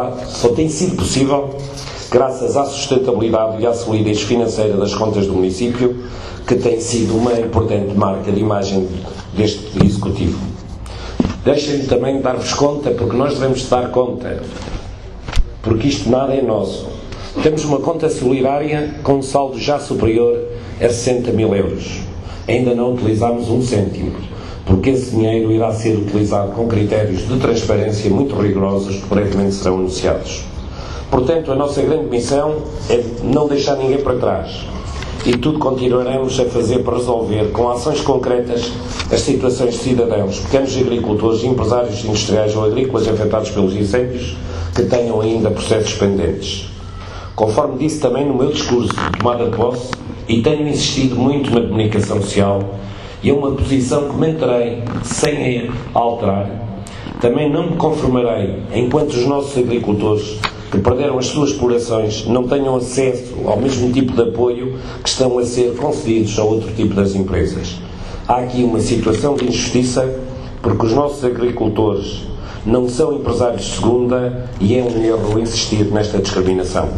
possível graças à sustentabilidade e à solidez financeira das contas do município, que tem sido uma importante marca de imagem deste Executivo. Deixem-me também dar-vos conta, porque nós devemos dar conta, porque isto nada é nosso. Temos uma conta solidária com um saldo já superior a 60 mil euros. Ainda não utilizámos um cêntimo, porque esse dinheiro irá ser utilizado com critérios de transparência muito rigorosos que brevemente serão anunciados. Portanto, a nossa grande missão é não deixar ninguém para trás, e tudo continuaremos a fazer para resolver, com ações concretas, as situações de cidadãos, pequenos agricultores, empresários industriais ou agrícolas afetados pelos incêndios que tenham ainda processos pendentes. Conforme disse também no meu discurso de tomada de posse, e tenho insistido muito na comunicação social, e é uma posição que manterei sem a alterar, também não me conformarei enquanto os nossos agricultores que perderam as suas explorações não tenham acesso ao mesmo tipo de apoio que estão a ser concedidos a outro tipo das empresas. Há aqui uma situação de injustiça, porque os nossos agricultores não são empresários de segunda e é um erro insistir nesta discriminação.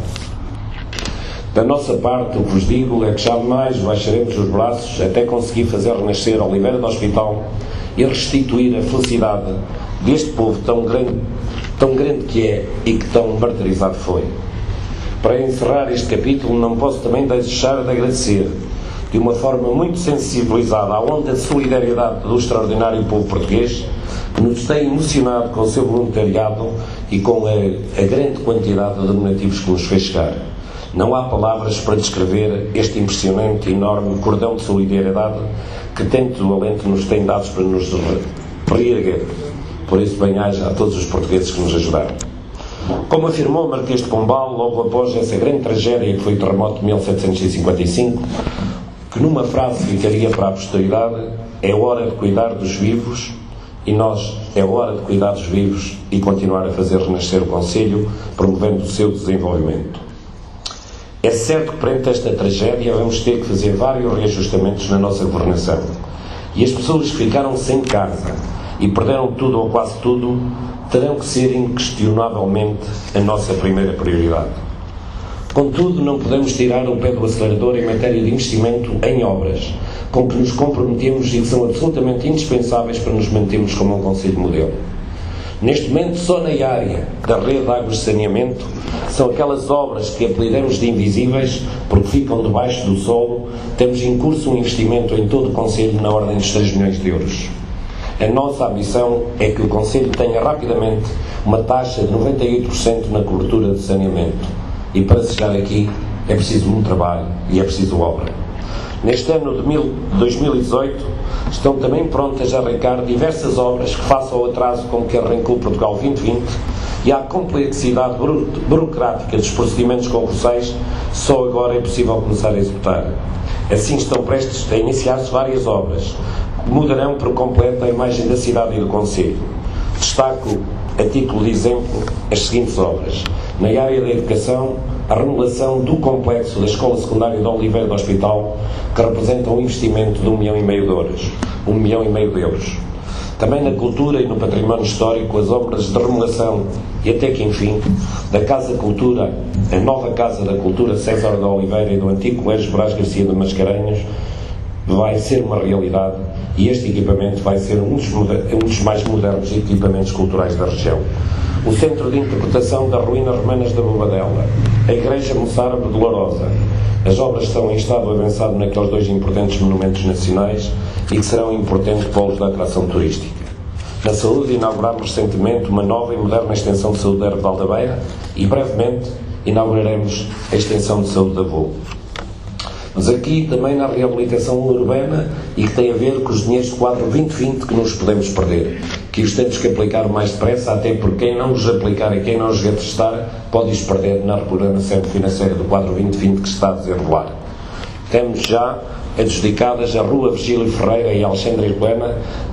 Da nossa parte, o que vos digo é que jamais baixaremos os braços até conseguir fazer renascer a Oliveira do Hospital e restituir a felicidade deste povo tão grande que é e que tão martirizado foi. Para encerrar este capítulo, não posso também deixar de agradecer, de uma forma muito sensibilizada, à onda de solidariedade do extraordinário povo português, que nos tem emocionado com o seu voluntariado e com a grande quantidade de donativos que nos fez chegar. Não há palavras para descrever este impressionante e enorme cordão de solidariedade que tanto alento nos tem dado para nos reerguer. Por isso, bem-aja a todos os portugueses que nos ajudaram. Como afirmou Marquês de Pombal, logo após essa grande tragédia que foi o terremoto de 1755, que numa frase ficaria para a posteridade: é hora de cuidar dos vivos, e nós é hora de cuidar dos vivos e continuar a fazer renascer o concelho, promovendo o seu desenvolvimento. É certo que perante esta tragédia vamos ter que fazer vários reajustamentos na nossa governação, e as pessoas que ficaram sem casa e perderam tudo ou quase tudo terão que ser inquestionavelmente a nossa primeira prioridade. Contudo, não podemos tirar o pé do acelerador em matéria de investimento em obras com que nos comprometemos e que são absolutamente indispensáveis para nos mantermos como um concelho modelo. Neste momento, só na área da rede de águas de saneamento, são aquelas obras que apelidamos de invisíveis porque ficam debaixo do solo, temos em curso um investimento em todo o concelho na ordem dos 3 milhões de euros. A nossa ambição é que o concelho tenha rapidamente uma taxa de 98% na cobertura de saneamento. E para chegar aqui é preciso um trabalho e é preciso obra. Neste ano de 2018 estão também prontas a arrancar diversas obras que façam o atraso com que arrancou Portugal 2020 e à complexidade burocrática dos procedimentos concursais só agora é possível começar a executar. Assim estão prestes a iniciar-se várias obras que mudarão por completo a imagem da cidade e do concelho. Destaco, a título de exemplo, as seguintes obras. Na área da educação, a remodelação do complexo da Escola Secundária de Oliveira do Hospital, que representa um investimento de 1,5 milhão de euros. 1,5 milhão de euros. Também na cultura e no património histórico, as obras de remodelação e até que enfim, da Casa Cultura, a nova Casa da Cultura César de Oliveira e do antigo Colégio Brás Garcia de Mascarenhas, vai ser uma realidade e este equipamento vai ser um dos mais modernos equipamentos culturais da região. O Centro de Interpretação das Ruínas Romanas da Bobadela, a Igreja Moçárabe de Lourosa. As obras estão em estado avançado naqueles 2 importantes monumentos nacionais e que serão importantes polos da atração turística. Na saúde, inauguramos recentemente uma nova e moderna extensão de saúde de Valdabeira e brevemente inauguraremos a extensão de saúde da Vô. Mas aqui também na reabilitação urbana e que tem a ver com os dinheiros do quadro 2020 que nos podemos perder, que os temos que aplicar o mais depressa, até porque quem não os aplicar e quem não os gastar pode os perder na reprogramação financeira do quadro 2020 que se está a desenrolar. Temos já adjudicadas a Rua Virgílio Ferreira e Alexandre Plena,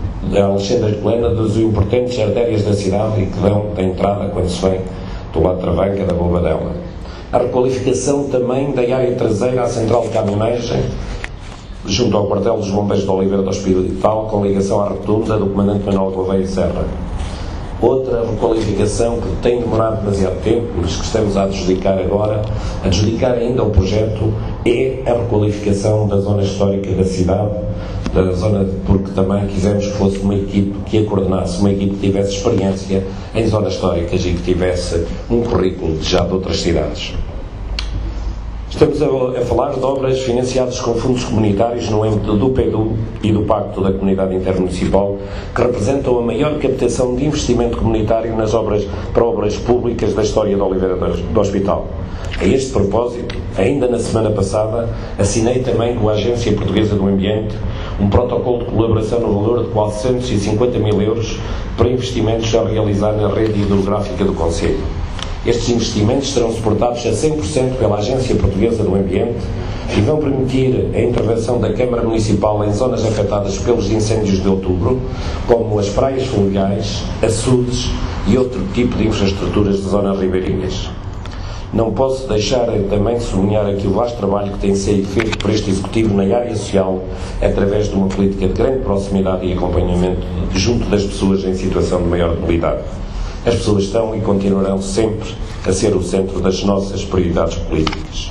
das importantes artérias da cidade e que dão a entrada quando se vem do lado de Travanca da Bobadela. A requalificação também da área traseira à central de caminhonagem, junto ao quartel dos bombeiros de Oliveira do Hospital, com ligação à rotunda do comandante Manuel Gouveia Serra. Outra requalificação que tem demorado demasiado tempo, mas que estamos a adjudicar agora, ainda ao projeto, é a requalificação da zona histórica da cidade, da zona, porque também quisemos que fosse uma equipe que a coordenasse, uma equipe que tivesse experiência em zonas históricas e que tivesse um currículo já de outras cidades. Estamos a falar de obras financiadas com fundos comunitários no âmbito do PEDU e do Pacto da Comunidade Intermunicipal, que representam a maior captação de investimento comunitário nas obras para obras públicas da história de Oliveira do Hospital. A este propósito, ainda na semana passada, assinei também com a Agência Portuguesa do Ambiente um protocolo de colaboração no valor de 450 mil euros para investimentos a realizar na rede hidrográfica do concelho. Estes investimentos serão suportados a 100% pela Agência Portuguesa do Ambiente e vão permitir a intervenção da Câmara Municipal em zonas afetadas pelos incêndios de outubro, como as praias fluviais, açudes e outro tipo de infraestruturas de zonas ribeirinhas. Não posso deixar também de sublinhar aqui o vasto trabalho que tem sido feito por este Executivo na área social, através de uma política de grande proximidade e acompanhamento junto das pessoas em situação de maior debilidade. As pessoas estão e continuarão sempre a ser o centro das nossas prioridades políticas.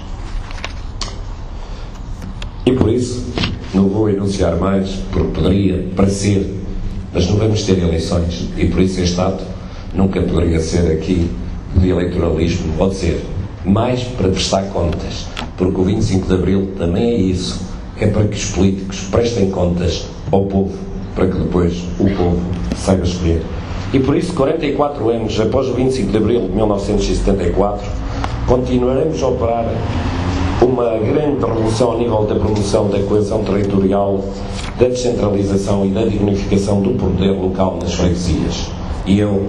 E por isso, não vou enunciar mais, porque poderia parecer, mas não vamos ter eleições, e por isso este ato nunca poderia ser aqui de eleitoralismo, pode ser mais para prestar contas, porque o 25 de Abril também é isso, é para que os políticos prestem contas ao povo, para que depois o povo saiba escolher. E por isso, 44 anos após o 25 de Abril de 1974, continuaremos a operar uma grande revolução ao nível da promoção da coesão territorial, da descentralização e da dignificação do poder local nas freguesias. E eu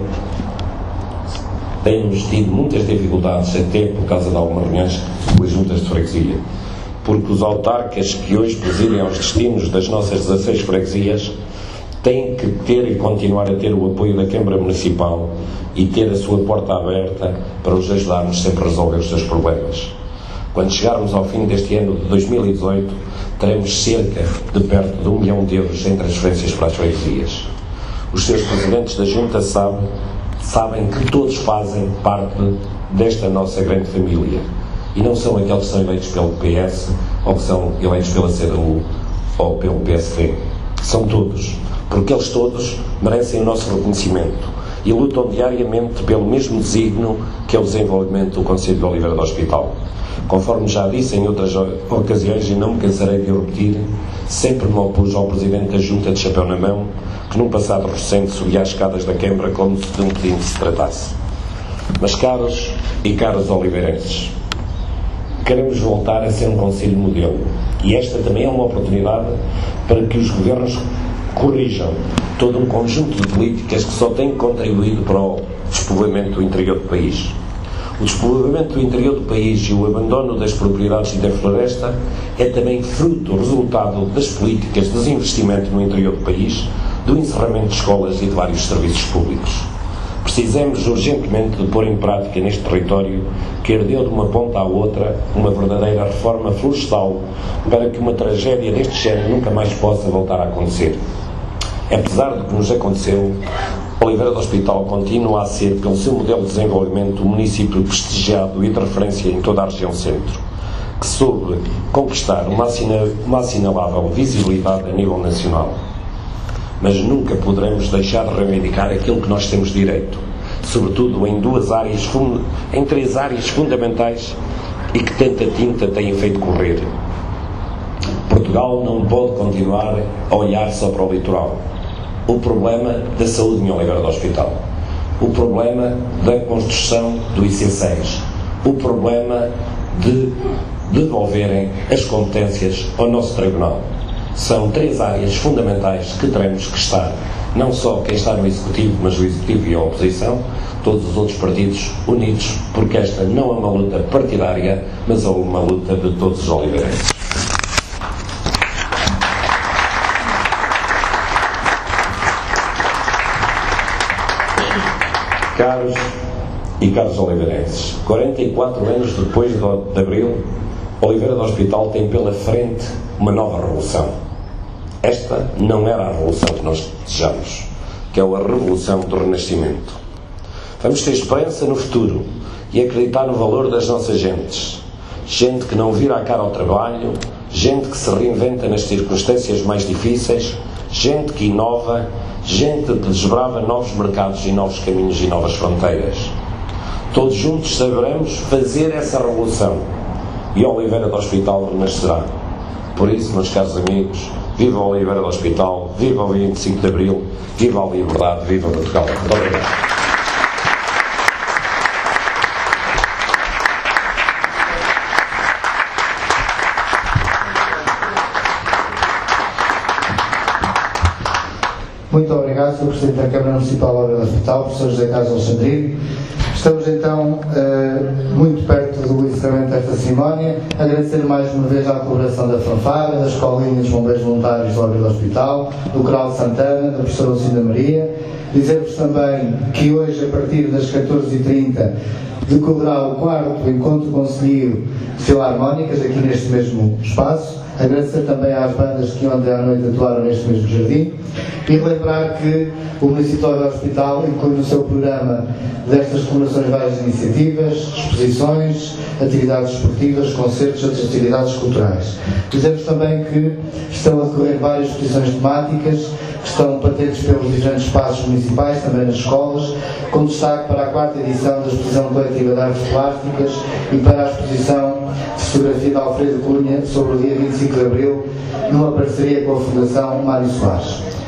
tenho tido muitas dificuldades, até por causa de algumas reuniões com as juntas de freguesia, porque os autarcas que hoje presidem aos destinos das nossas 16 freguesias têm que ter e continuar a ter o apoio da Câmara Municipal e ter a sua porta aberta para os ajudarmos sempre a resolver os seus problemas. Quando chegarmos ao fim deste ano de 2018, teremos cerca de perto de 1 milhão de euros em transferências para as freguesias. Os seus presidentes da Junta sabem que todos fazem parte desta nossa grande família e não são aqueles que são eleitos pelo PS ou que são eleitos pela CDU ou pelo PSD. São todos, porque eles todos merecem o nosso reconhecimento e lutam diariamente pelo mesmo desígnio que é o desenvolvimento do Concelho de Oliveira do Hospital. Conforme já disse em outras ocasiões, e não me cansarei de o repetir, sempre me opus ao Presidente da Junta de chapéu na mão, que num passado recente subia as escadas da Câmara como se de um pedinte se tratasse. Mas caros e caras oliveirenses, queremos voltar a ser um Concelho modelo, e esta também é uma oportunidade para que os governos corrijam todo um conjunto de políticas que só têm contribuído para o despovoamento do interior do país. O despovoamento do interior do país e o abandono das propriedades e da floresta é também fruto, resultado das políticas de desinvestimento no interior do país, do encerramento de escolas e de vários serviços públicos. Precisamos urgentemente de pôr em prática neste território, que herdeu de uma ponta à outra, uma verdadeira reforma florestal para que uma tragédia deste género nunca mais possa voltar a acontecer. Apesar do que nos aconteceu, Oliveira do Hospital continua a ser, pelo seu modelo de desenvolvimento, um município prestigiado e de referência em toda a região centro, que soube conquistar uma assinalável visibilidade a nível nacional. Mas nunca poderemos deixar de reivindicar aquilo que nós temos direito, sobretudo em três áreas fundamentais e que tanta tinta têm feito correr. Portugal não pode continuar a olhar só para o litoral. O problema da saúde em Oliveira do Hospital, o problema da construção do IC6, o problema de devolverem as competências ao nosso Tribunal. São três áreas fundamentais que teremos que estar, não só quem está no Executivo, mas o Executivo e a oposição, todos os outros partidos unidos, porque esta não é uma luta partidária, mas é uma luta de todos os oliveirenses. Caros e caros oliveirenses, 44 anos depois de Abril, Oliveira do Hospital tem pela frente uma nova revolução. Esta não era a revolução que nós desejamos, que é a revolução do Renascimento. Vamos ter esperança no futuro e acreditar no valor das nossas gentes. Gente que não vira a cara ao trabalho, gente que se reinventa nas circunstâncias mais difíceis, gente que inova, gente que desbrava novos mercados e novos caminhos e novas fronteiras. Todos juntos saberemos fazer essa revolução e a Oliveira do Hospital renascerá. Por isso, meus caros amigos, viva a Oliveira do Hospital, viva o 25 de Abril, viva a liberdade, viva Portugal. Muito obrigado. Muito obrigado, Sr. Presidente da Câmara Municipal da Oliveira do Hospital, Professor José Carlos Alexandrino. Estamos então muito perto do encerramento desta cerimónia. Agradecer mais uma vez à colaboração da Fanfarra, da Escolinha dos Bombeiros Voluntários da Oliveira do Hospital, do Coral de Santana, da Professora Lucinda Maria. Dizer-vos também que hoje, a partir das 14h30, decorrerá o 4º Encontro Conselhio de Filarmónicas, aqui neste mesmo espaço. Agradecer também às bandas que ontem à noite atuaram neste mesmo jardim e relembrar que o Município do Hospital inclui no seu programa destas comemorações várias iniciativas, exposições, atividades esportivas, concertos e outras atividades culturais. Dizemos também que estão a decorrer várias exposições temáticas que estão patentes pelos diferentes espaços municipais, também nas escolas, com destaque para a 4ª edição da Exposição Coletiva de Artes Plásticas e para a exposição de fotografia de Alfredo Cunha sobre o dia 25 de Abril, numa parceria com a Fundação Mário Soares.